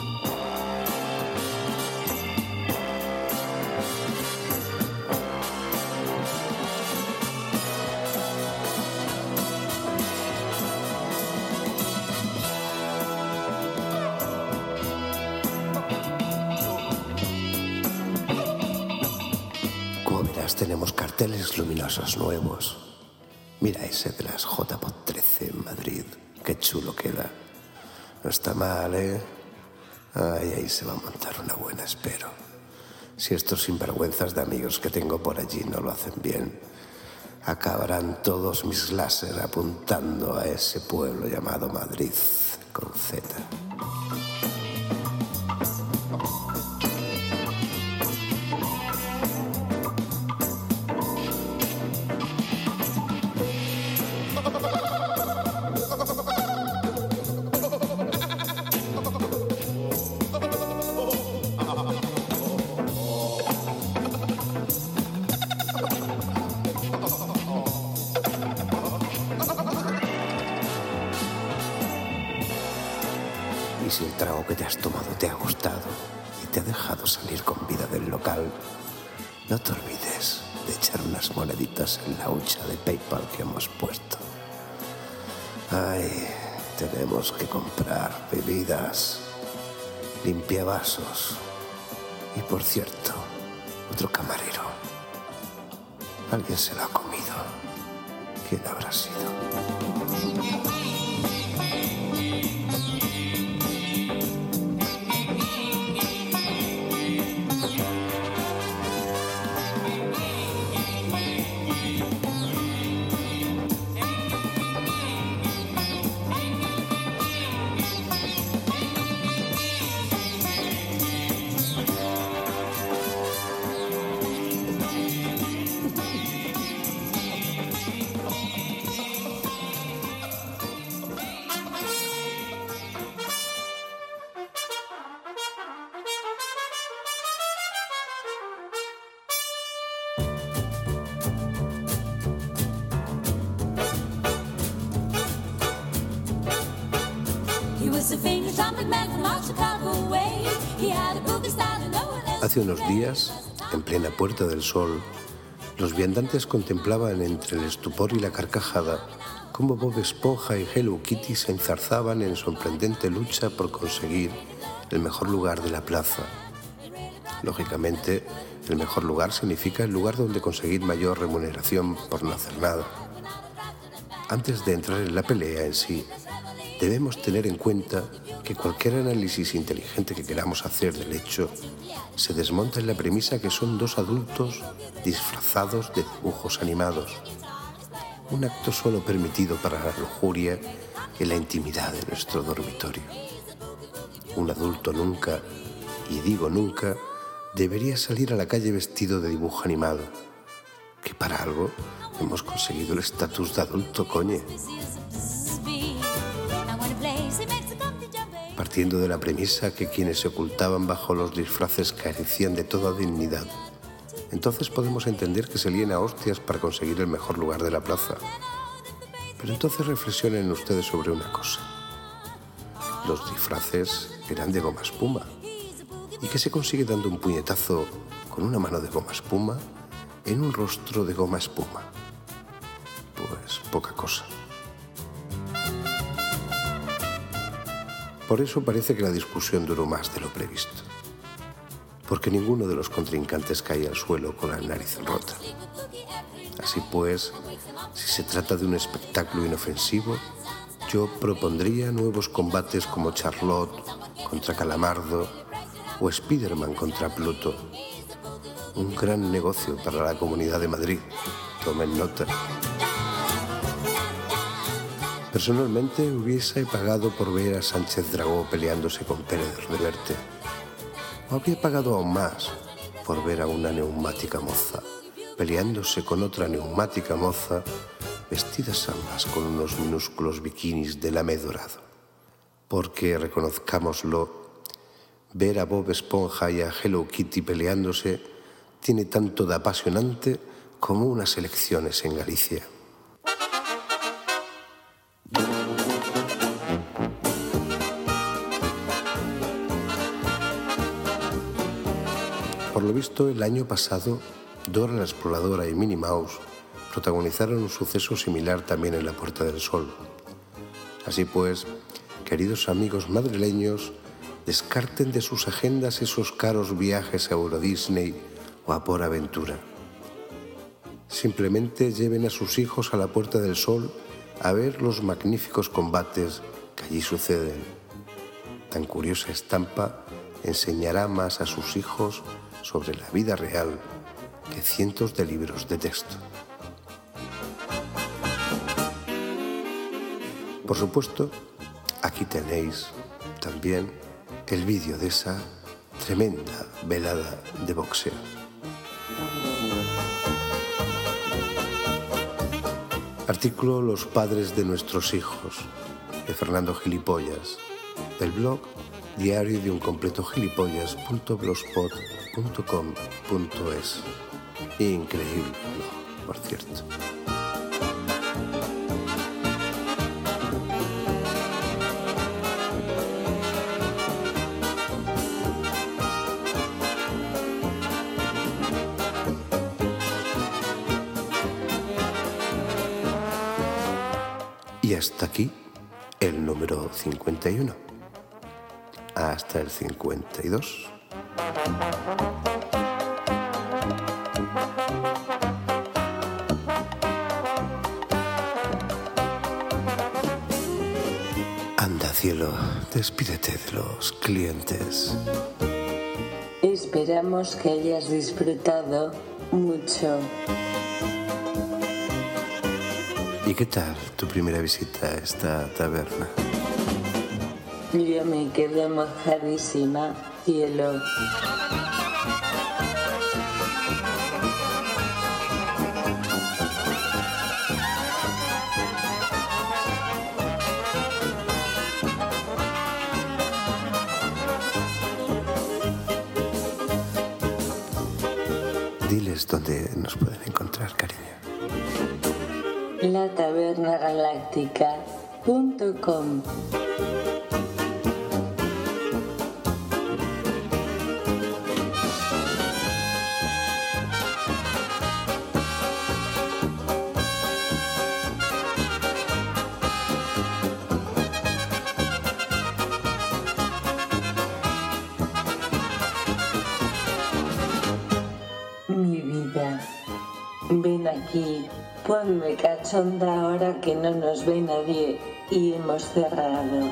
Como verás, tenemos carteles luminosos nuevos. Mira ese de las JPOT 13 en Madrid. Qué chulo queda. No está mal, ¿eh? Ay, ahí se va a montar una buena, espero. Si estos sinvergüenzas de amigos que tengo por allí no lo hacen bien, acabarán todos mis láser apuntando a ese pueblo llamado Madrid, con Z. Y si el trago que te has tomado te ha gustado y te ha dejado salir con vida del local, no te olvides de echar unas moneditas en la hucha de PayPal que hemos puesto. Ay, tenemos que comprar bebidas, limpiavasos y, por cierto, otro camarero. Alguien se lo ha comido. ¿Quién habrá sido? Hace unos días, en plena Puerta del Sol, los viandantes contemplaban entre el estupor y la carcajada cómo Bob Esponja y Hello Kitty se enzarzaban en sorprendente lucha por conseguir el mejor lugar de la plaza. Lógicamente, el mejor lugar significa el lugar donde conseguir mayor remuneración por no hacer nada. Antes de entrar en la pelea en sí, debemos tener en cuenta que cualquier análisis inteligente que queramos hacer del hecho se desmonta en la premisa que son dos adultos disfrazados de dibujos animados. Un acto solo permitido para la lujuria en la intimidad de nuestro dormitorio. Un adulto nunca, y digo nunca, debería salir a la calle vestido de dibujo animado. Que para algo hemos conseguido el estatus de adulto, coño. Partiendo de la premisa que quienes se ocultaban bajo los disfraces carecían de toda dignidad, entonces podemos entender que se líen a hostias para conseguir el mejor lugar de la plaza. Pero entonces reflexionen ustedes sobre una cosa. Los disfraces eran de goma espuma. ¿Y qué se consigue dando un puñetazo con una mano de goma espuma en un rostro de goma espuma? Pues poca cosa. Por eso parece que la discusión duró más de lo previsto. Porque ninguno de los contrincantes caía al suelo con la nariz rota. Así pues, si se trata de un espectáculo inofensivo, yo propondría nuevos combates como Charlotte contra Calamardo o Spiderman contra Pluto. Un gran negocio para la Comunidad de Madrid. Tomen nota. Personalmente hubiese pagado por ver a Sánchez Dragó peleándose con Pérez Reverte. O habría pagado aún más por ver a una neumática moza peleándose con otra neumática moza, vestidas ambas con unos minúsculos bikinis de lame dorado. Porque, reconozcámoslo, ver a Bob Esponja y a Hello Kitty peleándose tiene tanto de apasionante como unas elecciones en Galicia. Por lo visto, el año pasado, Dora la Exploradora y Minnie Mouse protagonizaron un suceso similar también en la Puerta del Sol. Así pues, queridos amigos madrileños, descarten de sus agendas esos caros viajes a Euro Disney o a Por Aventura. Simplemente lleven a sus hijos a la Puerta del Sol a ver los magníficos combates que allí suceden. Tan curiosa estampa enseñará más a sus hijos sobre la vida real que cientos de libros de texto. Por supuesto, aquí tenéis también el vídeo de esa tremenda velada de boxeo. Artículo Los padres de nuestros hijos, de Fernando Gilipollas, del blog diario de un completo gilipollas.blogspot.com.es. Increíble, ¿no? Por cierto. Y hasta aquí el número 51. Hasta el 52. Anda, cielo, despídete de los clientes. Esperamos que hayas disfrutado mucho. ¿Y qué tal tu primera visita a esta taberna? Yo me quedé mojadísima, cielo. Diles dónde nos pueden encontrar, cariño. Latavernagaláctica.com aquí. Ponme cachonda ahora que no nos ve nadie y hemos cerrado.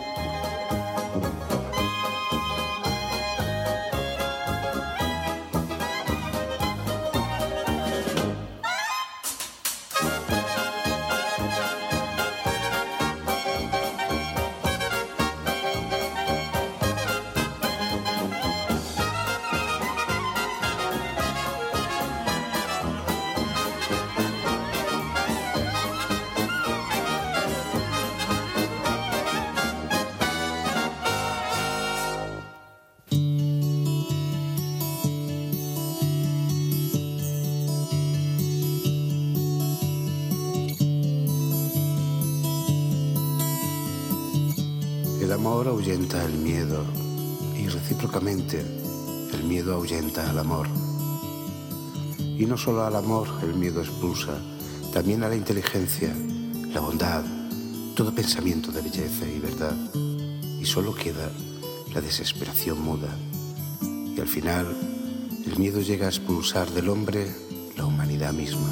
El amor ahuyenta el miedo y recíprocamente el miedo ahuyenta al amor. Y no solo al amor el miedo expulsa, también a la inteligencia, la bondad, todo pensamiento de belleza y verdad. Y solo queda la desesperación muda. Y al final el miedo llega a expulsar del hombre la humanidad misma.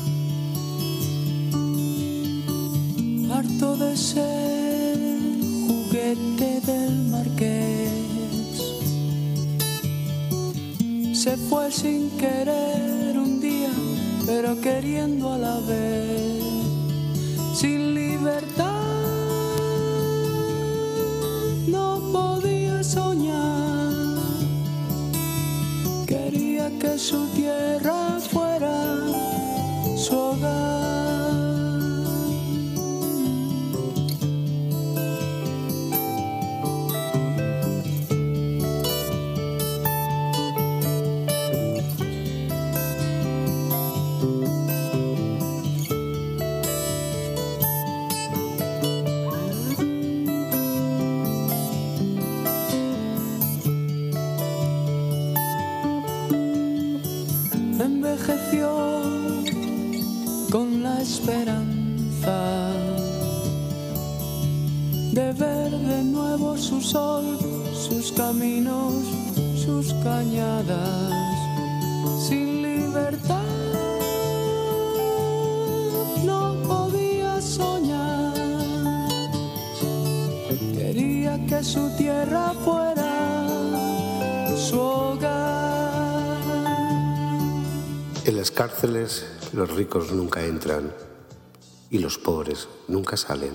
Harto de ser juguete del marqués, se fue sin querer un día, pero queriendo a la vez, sin libertad no podía soñar, quería que su tierra fuera su hogar. Envejeció con la esperanza de ver de nuevo su sol, sus caminos, sus cañadas. Sin libertad no podía soñar, quería que su tierra fuera su hogar. En las cárceles los ricos nunca entran y los pobres nunca salen.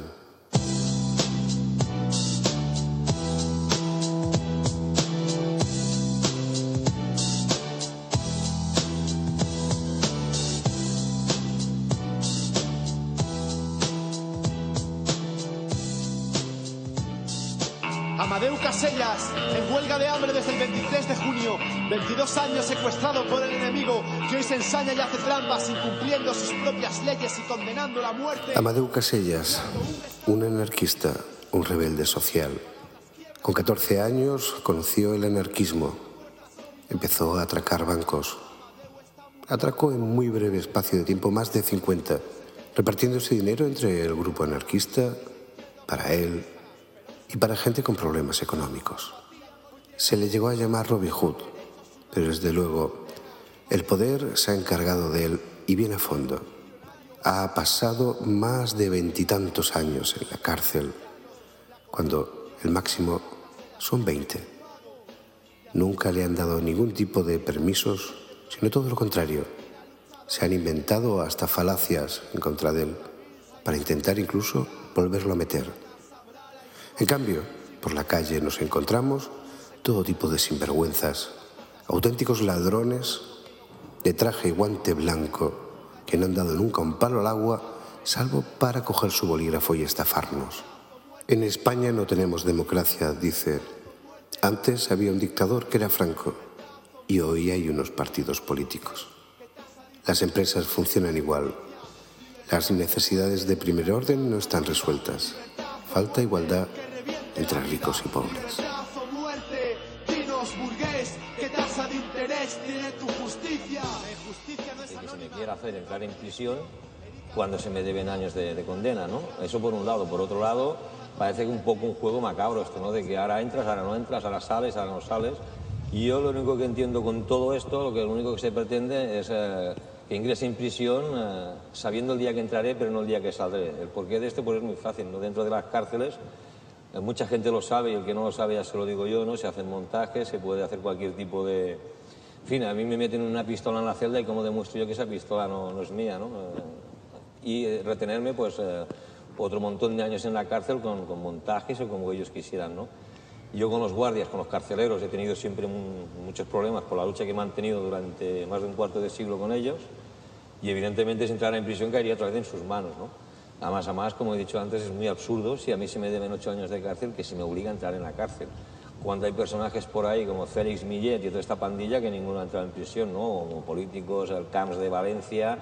Amadeu Casellas, en huelga de hambre desde el 23 de junio, 22 años secuestrado por el enemigo, que hoy se ensaña y hace trampas, incumpliendo sus propias leyes y condenando la muerte. Amadeu Casellas, un anarquista, un rebelde social. Con 14 años conoció el anarquismo. Empezó a atracar bancos. Atracó en muy breve espacio de tiempo más de 50, repartiendo ese dinero entre el grupo anarquista, para él y para gente con problemas económicos. Se le llegó a llamar Robin Hood, pero desde luego el poder se ha encargado de él y bien a fondo. Ha pasado más de 20 y tantos años en la cárcel, cuando el máximo son 20. Nunca le han dado ningún tipo de permisos, sino todo lo contrario. Se han inventado hasta falacias en contra de él, para intentar incluso volverlo a meter. En cambio, por la calle nos encontramos todo tipo de sinvergüenzas, auténticos ladrones de traje y guante blanco que no han dado nunca un palo al agua, salvo para coger su bolígrafo y estafarnos. En España no tenemos democracia, dice. Antes había un dictador que era Franco y hoy hay unos partidos políticos. Las empresas funcionan igual. Las necesidades de primer orden no están resueltas. Falta igualdad entre ricos y pobres. Que se me quiera hacer entrar en prisión cuando se me deben años de condena, ¿no? Eso por un lado. Por otro lado, parece que un poco un juego macabro esto, ¿no? De que ahora entras, ahora no entras, ahora sales, ahora no sales. Y yo lo único que entiendo con todo esto, lo único que se pretende es que ingrese en prisión sabiendo el día que entraré, pero no el día que saldré. El porqué de esto pues es muy fácil, ¿no? Dentro de las cárceles mucha gente lo sabe y el que no lo sabe ya se lo digo yo, ¿no? Se hacen montajes, se puede hacer cualquier tipo de... En fin, a mí me meten una pistola en la celda y cómo demuestro yo que esa pistola no es mía, ¿no? Y retenerme pues otro montón de años en la cárcel con montajes o como ellos quisieran, ¿no? Yo con los guardias, con los carceleros, he tenido siempre muchos problemas por la lucha que he mantenido durante más de un cuarto de siglo con ellos y evidentemente si entrara en prisión caería otra vez en sus manos, ¿no? Además, como he dicho antes, es muy absurdo si a mí se me deben 8 años de cárcel que se me obliga a entrar en la cárcel. Cuando hay personajes por ahí como Félix Millet y toda esta pandilla que ninguno ha entrado en prisión, ¿no? Como políticos, el Camps de Valencia,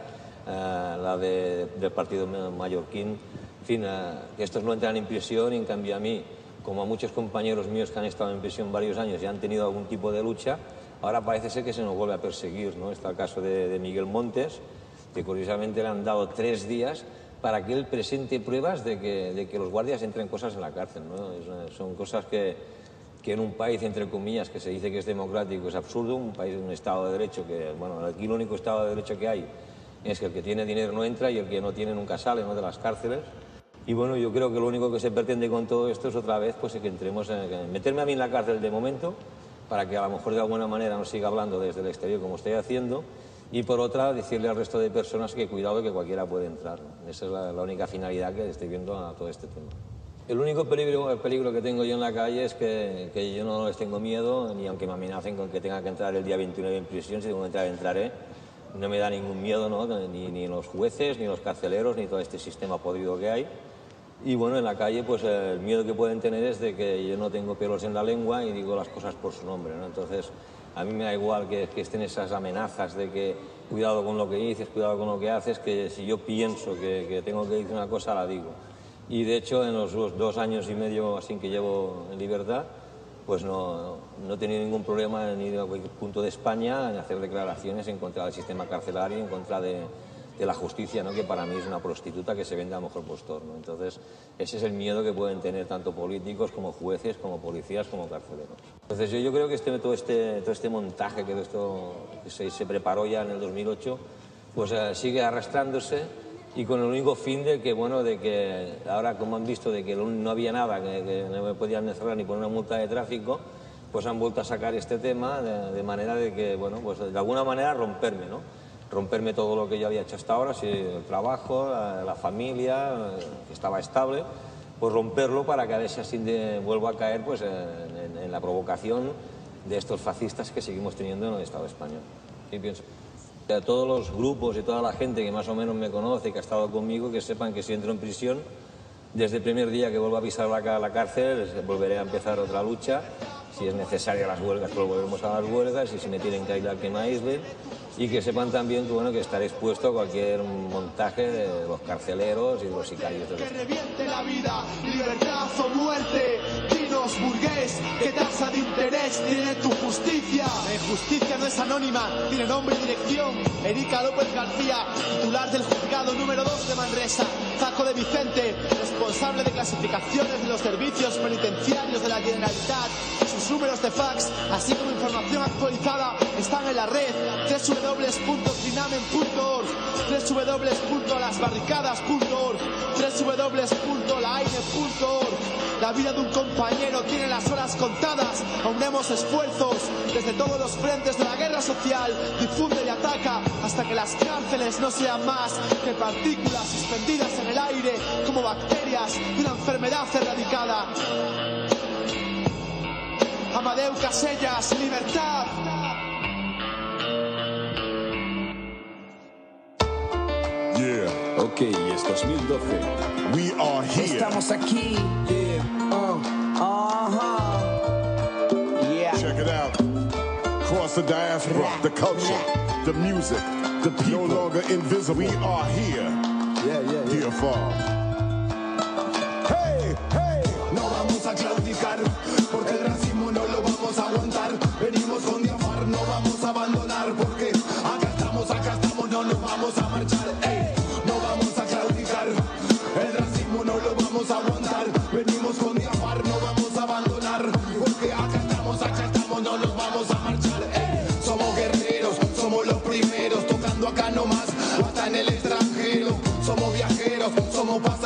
la del partido mallorquín, en fin, que estos no entran en prisión y en cambio a mí, como a muchos compañeros míos que han estado en prisión varios años y han tenido algún tipo de lucha, ahora parece ser que se nos vuelve a perseguir, ¿no? Está el caso de Miguel Montes, que curiosamente le han dado 3 días para que él presente pruebas de que los guardias entren cosas en la cárcel, ¿no? Son cosas que en un país, entre comillas, que se dice que es democrático, es absurdo, un país, un Estado de Derecho, que, bueno, aquí el único Estado de Derecho que hay es que el que tiene dinero no entra y el que no tiene nunca sale, ¿no? De las cárceles. Y bueno, yo creo que lo único que se pretende con todo esto es otra vez pues que entremos en meterme a mí en la cárcel de momento para que a lo mejor de alguna manera nos siga hablando desde el exterior como estoy haciendo y por otra decirle al resto de personas que cuidado que cualquiera puede entrar, ¿no? Esa es la única finalidad que estoy viendo a todo este tema. El único peligro que tengo yo en la calle es que yo no les tengo miedo, ni aunque me amenacen con que tenga que entrar el día 29 en prisión, si tengo que entrar, entraré. No me da ningún miedo, ¿no? Ni los jueces, ni los carceleros, ni todo este sistema podrido que hay. Y bueno, en la calle pues el miedo que pueden tener es de que yo no tengo pelos en la lengua y digo las cosas por su nombre, ¿no? Entonces a mí me da igual que estén esas amenazas de que cuidado con lo que dices, cuidado con lo que haces, que si yo pienso que tengo que decir una cosa la digo. Y de hecho en los 2 años y medio así que llevo en libertad pues no he tenido ningún problema ni de cualquier punto de España en hacer declaraciones en contra del sistema carcelario, en contra de la justicia, ¿no? Que para mí es una prostituta que se vende a mejor postor, ¿no? Entonces, ese es el miedo que pueden tener tanto políticos como jueces, como policías, como carceleros. Entonces, yo creo que todo este montaje que se preparó ya en el 2008, pues sigue arrastrándose y con el único fin de que ahora, como han visto, de que no había nada, que no me podían encerrar ni poner una multa de tráfico, pues han vuelto a sacar este tema de manera de que, bueno, pues de alguna manera romperme, ¿no? Romperme todo lo que yo había hecho hasta ahora, si el trabajo, la familia, que estaba estable, pues romperlo para que a ver si así vuelvo a caer pues, en la provocación de estos fascistas que seguimos teniendo en el Estado español. ¿Qué pienso? A todos los grupos y toda la gente que más o menos me conoce, que ha estado conmigo, que sepan que si entro en prisión, desde el primer día que vuelvo a pisar la cárcel, volveré a empezar otra lucha. Si es necesaria las huelgas, pues volveremos a las huelgas, y si me tienen que aislar, que me aíslen. Y que sepan también que, bueno, que estaré expuesto a cualquier montaje de los carceleros y de los sicarios. Que reviente la vida, libertad o muerte. Dinos, burgués, ¿qué tasa de interés tiene tu justicia? La justicia no es anónima, tiene nombre y dirección. Erika López García, titular del juzgado número 2 de Manresa. Zaco de Vicente, responsable de clasificaciones de los servicios penitenciarios de la Generalitat. Sus números de fax, así como información actualizada, están en la red www.trinamen.org, www.lasbarricadas.org, www.laaine.org. La vida de un compañero tiene las horas contadas. Aunemos esfuerzos desde todos los frentes de la guerra social. Difunde y ataca hasta que las cárceles no sean más que partículas suspendidas en el aire como bacterias de una enfermedad erradicada. Amadeu Casellas, libertad. Yeah. Ok, es 2012. We are here. Estamos aquí. Yeah. Yeah. Check it out. Across the diaspora, the culture, the music, the people. No longer invisible. We are here. Yeah. Dear Fall. Hey, hey. No vamos a claudicar, porque el racismo no lo vamos a aguantar. Venimos con diafar, no vamos a abandonar, porque acá estamos, no nos vamos a marchar. Ey, no vamos a claudicar, el racismo no lo vamos a aguantar. Venimos con diafar, no vamos a abandonar, porque acá estamos, no nos vamos a marchar. Ey, somos guerreros, somos los primeros, tocando acá nomás.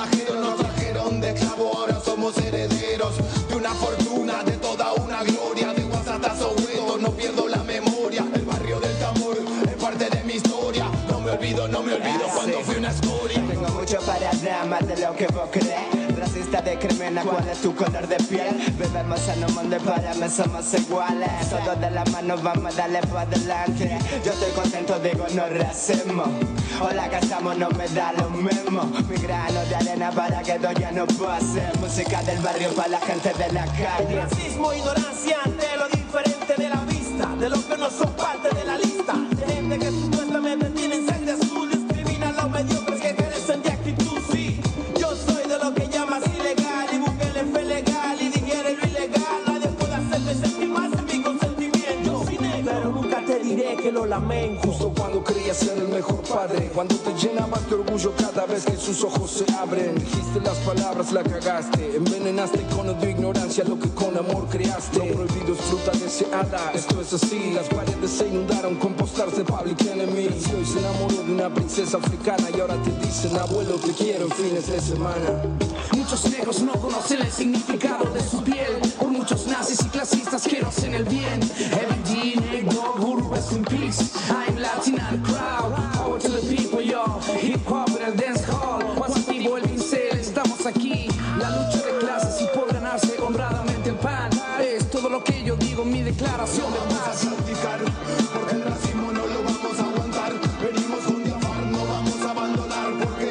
pasajeros nos trajeron de esclavo, ahora somos herederos de una fortuna, de toda una gloria, de WhatsApp hasta Soweto, no pierdo la memoria. El barrio del Tambor es parte de mi historia, no me olvido cuando fui una escoria. Tengo mucho para dar, más de lo que vos crees. Racista de cremena, ¿cuál es tu color de piel? Bebemos en un mundo y para mí somos iguales. Todos de la mano vamos a darle para adelante. Yo estoy contento, digo no racemos. Hola que estamos, no me da lo mismo. Mi grano de arena para que esto ya no pase. Música del barrio para la gente de la calle. Racismo, ignorancia ante lo diferente de la vista, de los que no son parte de la lista, de gente que supuestamente tienen sangre azul, discrimina a los mediocres que carecen de actitud. Sí, yo soy de lo que llamas ilegal y Bukele fue legal y digiere lo ilegal. Nadie puede hacerme sentir más en mi consentimiento. Yo soy negro, pero nunca te diré que lo lamento. Justo cuando creías ser el mejor padre, cuando te llenabas de orgullo cada vez que sus ojos se abren. Dijiste las palabras, la cagaste, envenenaste con odio e ignorancia lo que con amor creaste. Lo prohibido es fruta deseada, esto es así. Las paredes se inundaron con posters de Public Enemy. Creció y se enamoró de una princesa africana y ahora te dicen abuelo te quiero en fines de semana. Muchos negros no conocen el significado de su piel, por muchos nazis y clasistas que no hacen el bien. Every day, negro, guru, rest in peace. I'm Latin and proud, power to the people, yo. Hip hop en el dance hall, más activo el pincel, estamos aquí. La lucha de clases y por ganarse honradamente el pan es todo lo que yo digo en mi declaración de paz. Porque el racismo no lo vamos a aguantar. Venimos con diafar, no vamos a abandonar. Porque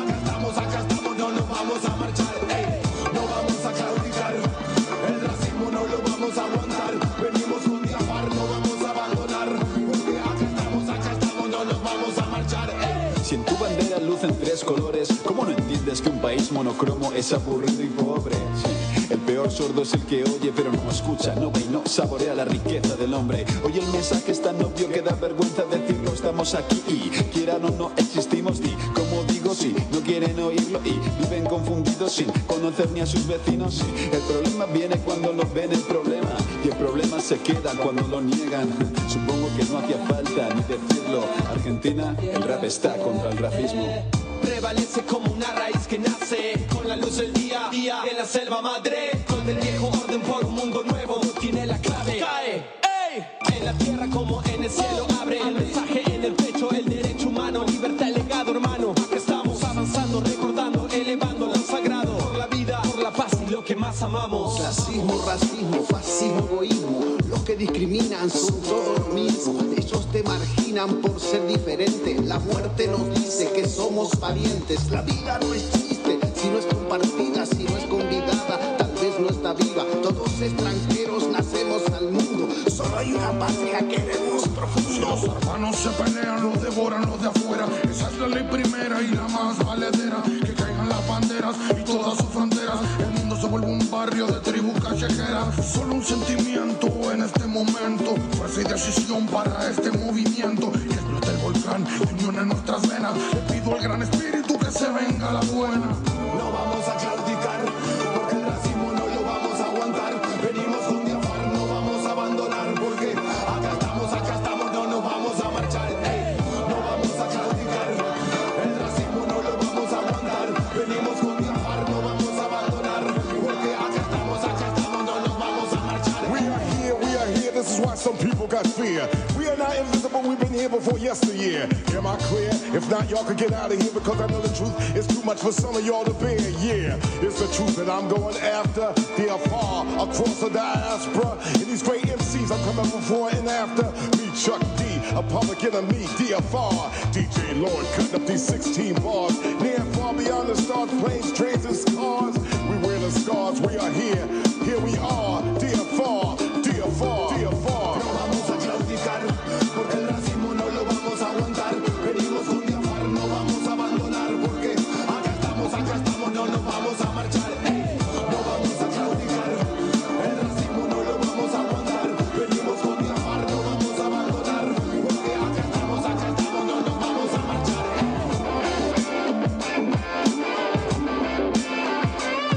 acá estamos, no nos vamos a marchar. Ey, no vamos a claudicar. El racismo no lo vamos a aguantar. Venimos con diafar, no vamos a abandonar. Porque acá estamos, no nos vamos a marchar. Ey. Si en tu bandera lucen tres colores, ¿cómo no entiendes que un país monocromo es aburrido y pobre? Sí. El peor sordo es el que oye pero no escucha, no ve y no saborea la riqueza del hombre. Hoy el mensaje es tan obvio que da vergüenza decirlo, estamos aquí y quieran o no existimos y como digo sí, no quieren oírlo y viven confundidos sin conocer ni a sus vecinos. Sí. El problema viene cuando lo ven el problema y el problema se queda cuando lo niegan. Supongo que no hacía falta ni decirlo. Argentina, el rap está contra el racismo. Prevalece como una raíz que nace con la luz del día en la selva madre, donde el viejo orden por un mundo nuevo tiene la clave. Cae, ey, en la tierra como en el cielo, abre el mensaje en el pecho, el derecho humano, libertad, legado, hermano. Acá estamos avanzando, recordando, elevando lo sagrado por la vida, por la paz y lo que más amamos. Clasismo, racismo, fascismo, egoísmo, los que discriminan son todos lo mismo. Ellos te marginan por ser diferente. La muerte nos dice que somos parientes. La vida no existe si no es compartida, si no es convidada, tal vez no está viva. Todos extranjeros nacemos al mundo. Solo hay una patria que vemos profundo. Si los hermanos se pelean, los devoran los de afuera. Esa es la ley primera y la más valedera. Que caigan las banderas y todas sus fronteras. El mundo se vuelve un barrio de tribus callejeras. Solo un sentimiento en este momento, fuerza y decisión para este movimiento. Que explote el volcán, unión en nuestras venas. Le pido al gran espíritu que se venga la buena. No vamos a claudicar, porque el racismo no lo vamos a aguantar. Venimos con diafar, no vamos a abandonar. Porque acá estamos, no nos vamos a marchar. Ey, no vamos a claudicar, el racismo no lo vamos a aguantar. Venimos con diafar, no vamos a abandonar. Porque acá estamos, no nos vamos a marchar. We are here, this is why some people got fear. We are not invisible, we've been here before yesteryear. Am I clear? If not, y'all could get out of here because I know the truth is too much for some of y'all to bear. Yeah, it's the truth that I'm going after. They are far across the diaspora. And these great MCs I'm coming before and after. Me, Chuck D, a public enemy, DFR. DJ Lord cutting up these 16 bars. Near and far beyond the stars, planes, trains, and scars. We wear the scars, we are here. Here we are, DFR, DFR, DFR. No vamos a claudicar, porque el racismo no lo vamos a aguantar. Venimos con diafar, no vamos a abandonar. Porque acá estamos, no nos vamos a marchar. Ey, no vamos a claudicar, el racismo no lo vamos a aguantar. Venimos con diafar, no vamos a abandonar. Porque acá estamos, no nos vamos a marchar.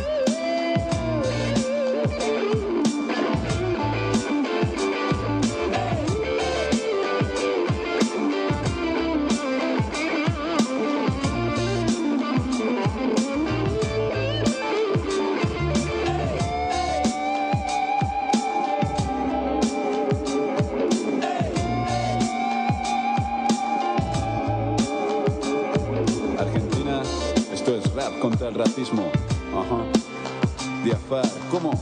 Cosmo. Ajá. Diafar. ¿Cómo?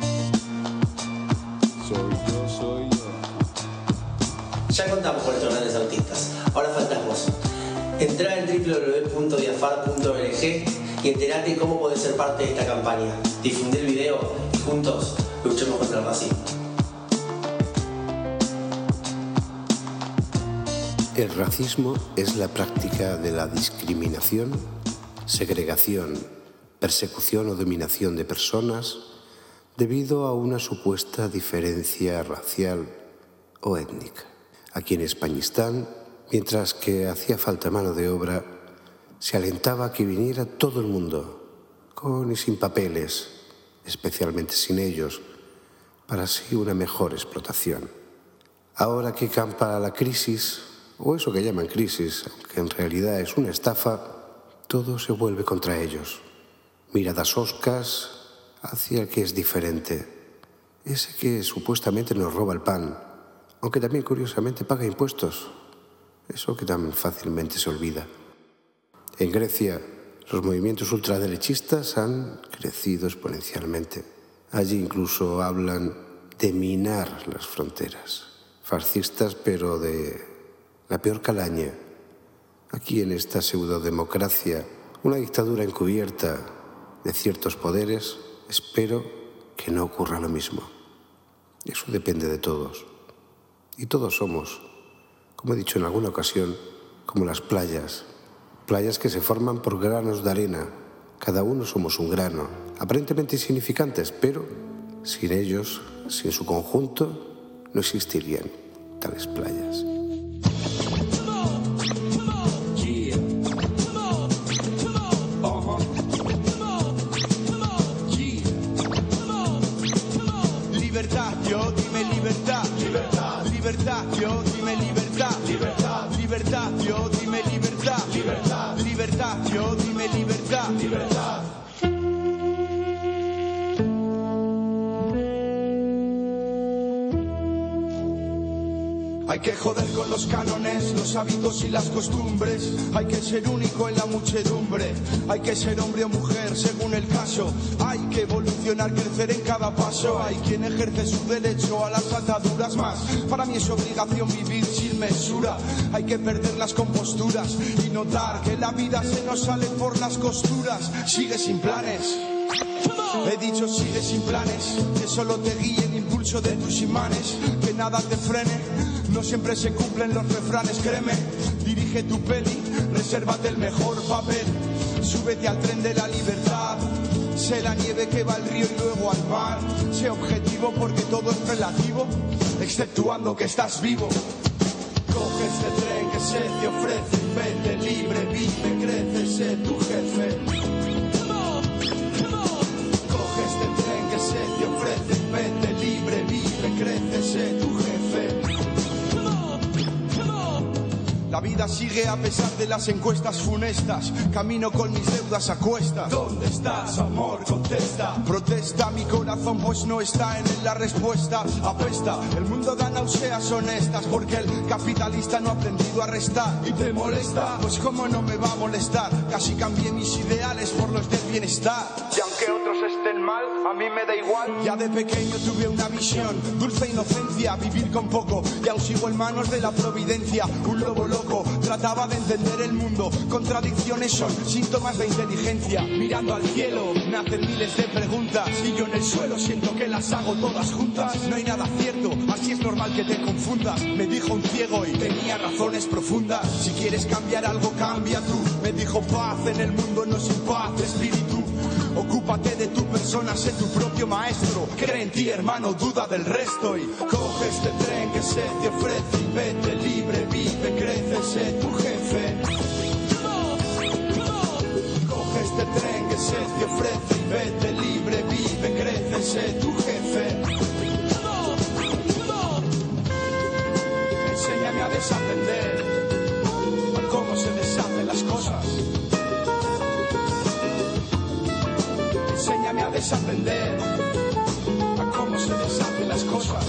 Soy yo. Ya contamos con estos grandes artistas. Ahora faltas vos. Entrá en www.diafar.org y enterate cómo podés ser parte de esta campaña. Difundí el video y juntos luchemos contra el racismo. El racismo es la práctica de la discriminación, segregación, persecución o dominación de personas debido a una supuesta diferencia racial o étnica. Aquí en Españistán, mientras que hacía falta mano de obra, se alentaba a que viniera todo el mundo, con y sin papeles, especialmente sin ellos, para así una mejor explotación. Ahora que campa la crisis, o eso que llaman crisis, aunque en realidad es una estafa, todo se vuelve contra ellos. Miradas hoscas hacia el que es diferente, ese que supuestamente nos roba el pan, aunque también curiosamente paga impuestos, eso que tan fácilmente se olvida. En Grecia, los movimientos ultraderechistas han crecido exponencialmente. Allí incluso hablan de minar las fronteras. Fascistas, pero de la peor calaña. Aquí en esta pseudodemocracia, una dictadura encubierta de ciertos poderes, espero que no ocurra lo mismo. Eso depende de todos. Y todos somos, como he dicho en alguna ocasión, como las playas. Playas que se forman por granos de arena. Cada uno somos un grano, aparentemente insignificantes, pero sin ellos, sin su conjunto, no existirían tales playas. Libertad, yo dime libertad. Libertad, libertad, yo dime libertad. Libertad, libertad, yo dime libertad. Libertad, libertad, yo dime libertad. Libertad. Hay que joder con los cánones, los hábitos y las costumbres. Hay que ser único en la muchedumbre. Hay que ser hombre o mujer según el caso. Hay que evolucionar, crecer en cada paso. Hay quien ejerce su derecho a las ataduras más. Para mí es obligación vivir sin mesura. Hay que perder las composturas y notar que la vida se nos sale por las costuras. Sigue sin planes. He dicho sigue sin planes, que solo te guíe el impulso de tus imanes, que nada te frene. No siempre se cumplen los refranes, créeme. Dirige tu peli, resérvate el mejor papel. Súbete al tren de la libertad. Sé la nieve que va al río y luego al mar. Sé objetivo porque todo es relativo, exceptuando que estás vivo. Coge este tren que se te ofrece, vete libre, vive, crece, sé tu jefe. Coge este tren que se te ofrece, vete libre, vive, crece, sé tu jefe. La vida sigue a pesar de las encuestas funestas. Camino con mis deudas a cuestas. ¿Dónde estás, amor? Contesta. Protesta mi corazón, pues no está en él la respuesta. Apesta, el mundo da náuseas honestas, porque el capitalista no ha aprendido a restar. ¿Y te molesta? Pues cómo no me va a molestar. Casi cambié mis ideales por los del bienestar. Y aunque otros estén mal, a mí me da igual. Ya de pequeño tuve una visión, dulce inocencia, vivir con poco. Y aún sigo en manos de la providencia. Un lobo loco trataba de entender el mundo. Contradicciones son síntomas de inteligencia. Mirando al cielo nacen miles de preguntas, y yo en el suelo siento que las hago todas juntas. No hay nada cierto, así es normal que te confundas. Me dijo un ciego y tenía razones profundas. Si quieres cambiar algo, cambia tú. Me dijo paz en el mundo, no sin paz, espíritu. Ocúpate de tu persona, sé tu propio maestro. Cree en ti, hermano, duda del resto. Y coge este tren que se te ofrece y vete libre, vive, crece, sé tu jefe. Coge este tren que se te ofrece y vete libre, vive, crece, sé tu jefe. Enséñame a desaprender a cómo se deshacen las cosas. Enséñame a desaprender a cómo se deshacen las cosas.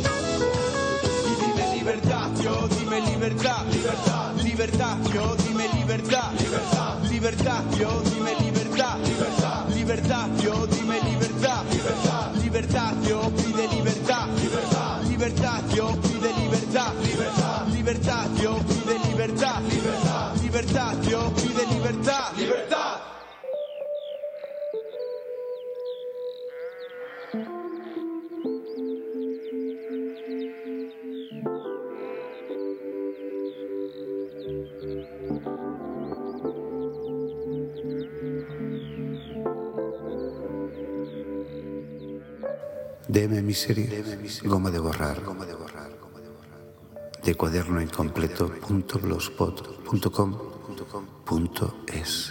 Y dime libertad, yo dime libertad. Libertad, libertad, yo dime libertad. Libertad, libertad, yo dime libertad. Libertad. libertad, yo dime libertad, libertad, libertad, yo pide libertad, libertad, libertad, yo pide libertad, libertad, libertad, yo pide libertad, libertad, libertad, yo pide libertad, libertad. Deme miseria, goma de borrar, de cuaderno incompleto .blogspot.com.es.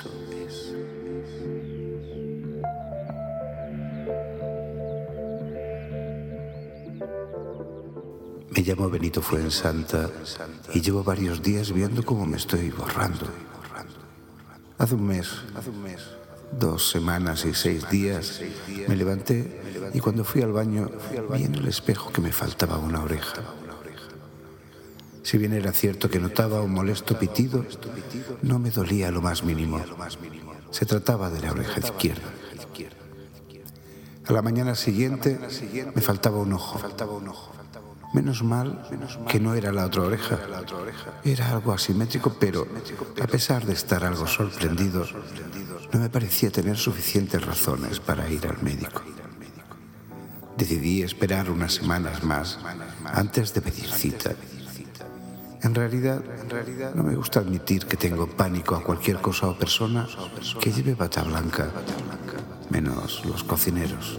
Me llamo Benito Fuensanta y llevo varios días viendo cómo me estoy borrando. Hace un mes, 2 semanas y 6 días, me levanté y cuando fui al baño vi en el espejo que me faltaba una oreja. Si bien era cierto que notaba un molesto pitido, no me dolía lo más mínimo. Se trataba de la oreja izquierda. A la mañana siguiente me faltaba un ojo. Menos mal que no era la otra oreja. Era algo asimétrico, pero a pesar de estar algo sorprendido, no me parecía tener suficientes razones para ir al médico. Decidí esperar unas semanas más antes de pedir cita. En realidad, no me gusta admitir que tengo pánico a cualquier cosa o persona que lleve bata blanca, menos los cocineros.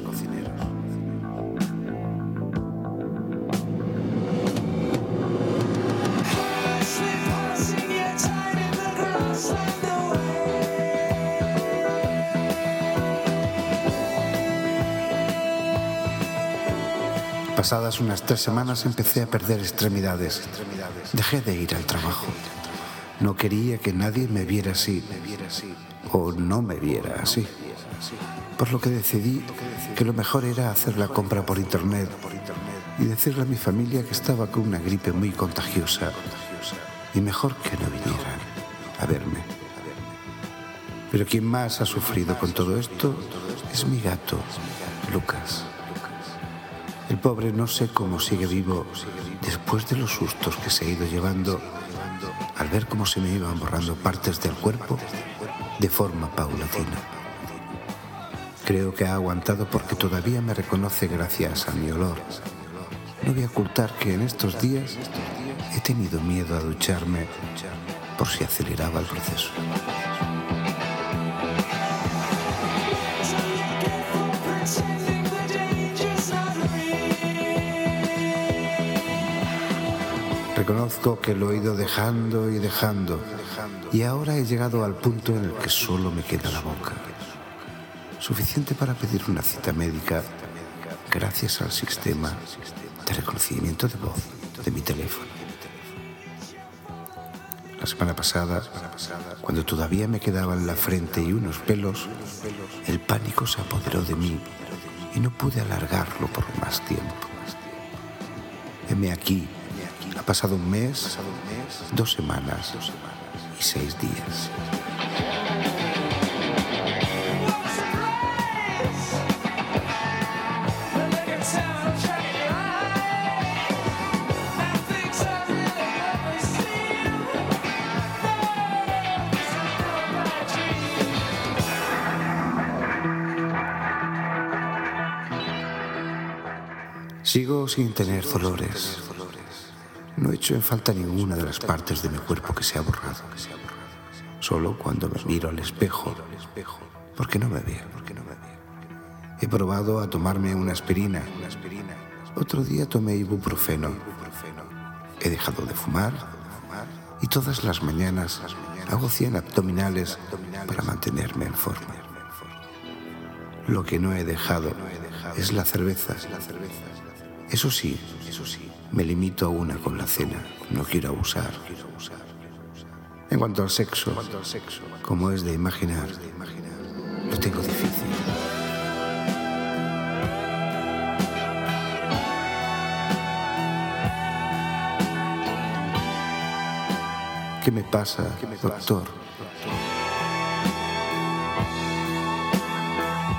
Pasadas unas 3 semanas empecé a perder extremidades. Dejé de ir al trabajo. No quería que nadie me viera así, o no me viera así. Por lo que decidí que lo mejor era hacer la compra por internet y decirle a mi familia que estaba con una gripe muy contagiosa y mejor que no vinieran a verme. Pero quien más ha sufrido con todo esto es mi gato, Lucas. El pobre no sé cómo sigue vivo después de los sustos que se ha ido llevando al ver cómo se me iban borrando partes del cuerpo de forma paulatina. Creo que ha aguantado porque todavía me reconoce gracias a mi olor. No voy a ocultar que en estos días he tenido miedo a ducharme por si aceleraba el proceso. Reconozco que lo he ido dejando y dejando, y ahora he llegado al punto en el que solo me queda la boca. Suficiente para pedir una cita médica gracias al sistema de reconocimiento de voz de mi teléfono. La semana pasada, cuando todavía me quedaban la frente y unos pelos, el pánico se apoderó de mí y no pude alargarlo por más tiempo. Heme aquí. Ha pasado un mes, 2 semanas y 6 días. Sigo sin tener dolores. No he hecho en falta ninguna de las partes de mi cuerpo que se ha borrado. Solo cuando me miro al espejo, porque no me veo. He probado a tomarme una aspirina. Otro día tomé ibuprofeno. He dejado de fumar y todas las mañanas hago 100 abdominales para mantenerme en forma. Lo que no he dejado es la cerveza. Eso sí, me limito a una con la cena, no quiero abusar. En cuanto al sexo, como es de imaginar, lo tengo difícil. ¿Qué me pasa, doctor?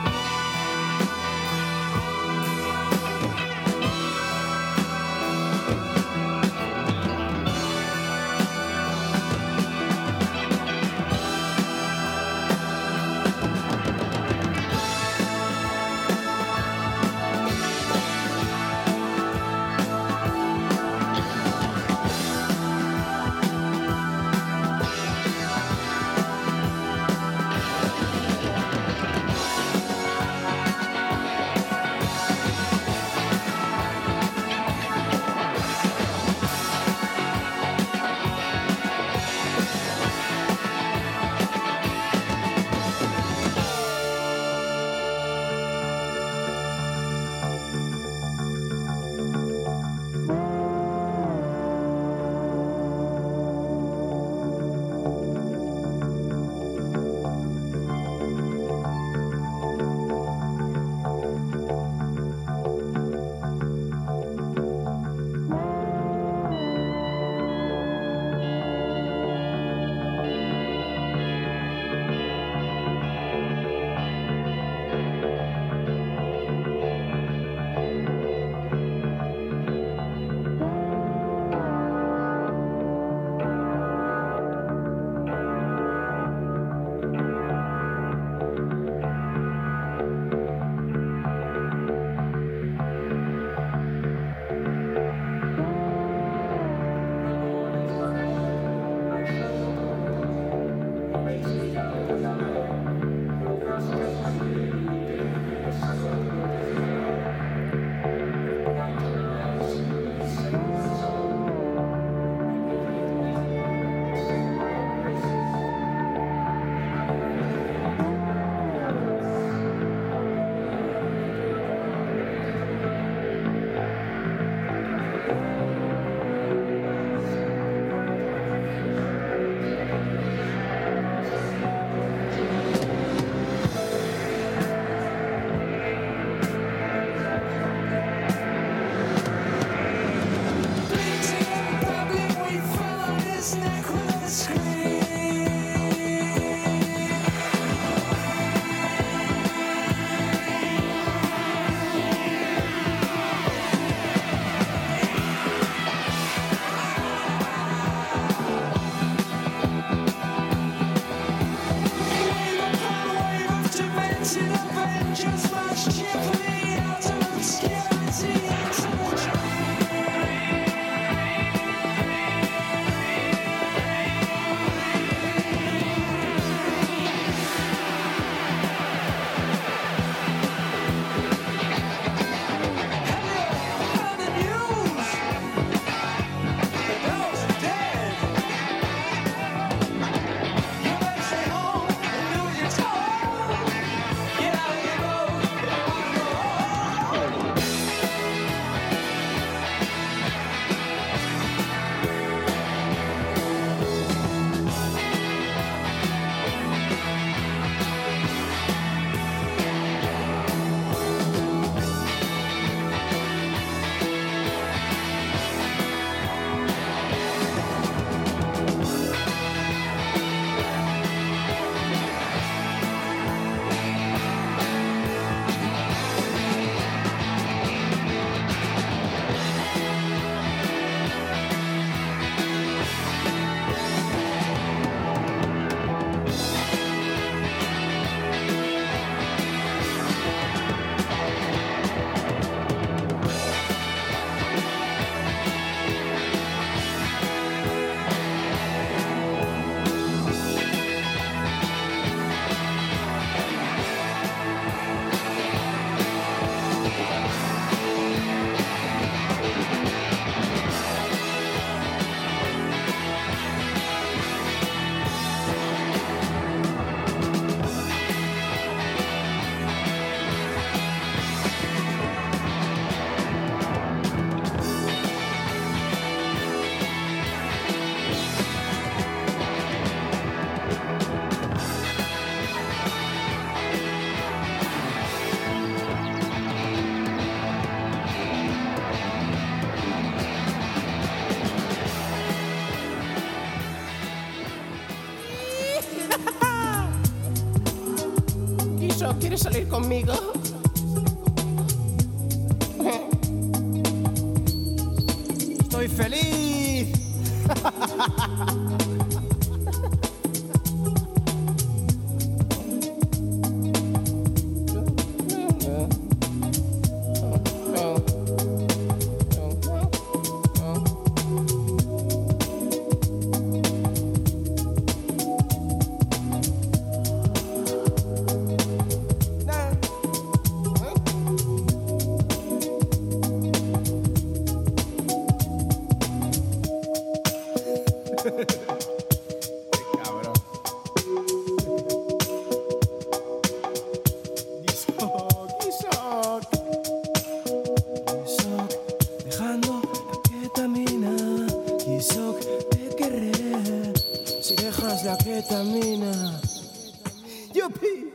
¿Quieres salir conmigo? ¡Estoy feliz! La ketamina. Yupi.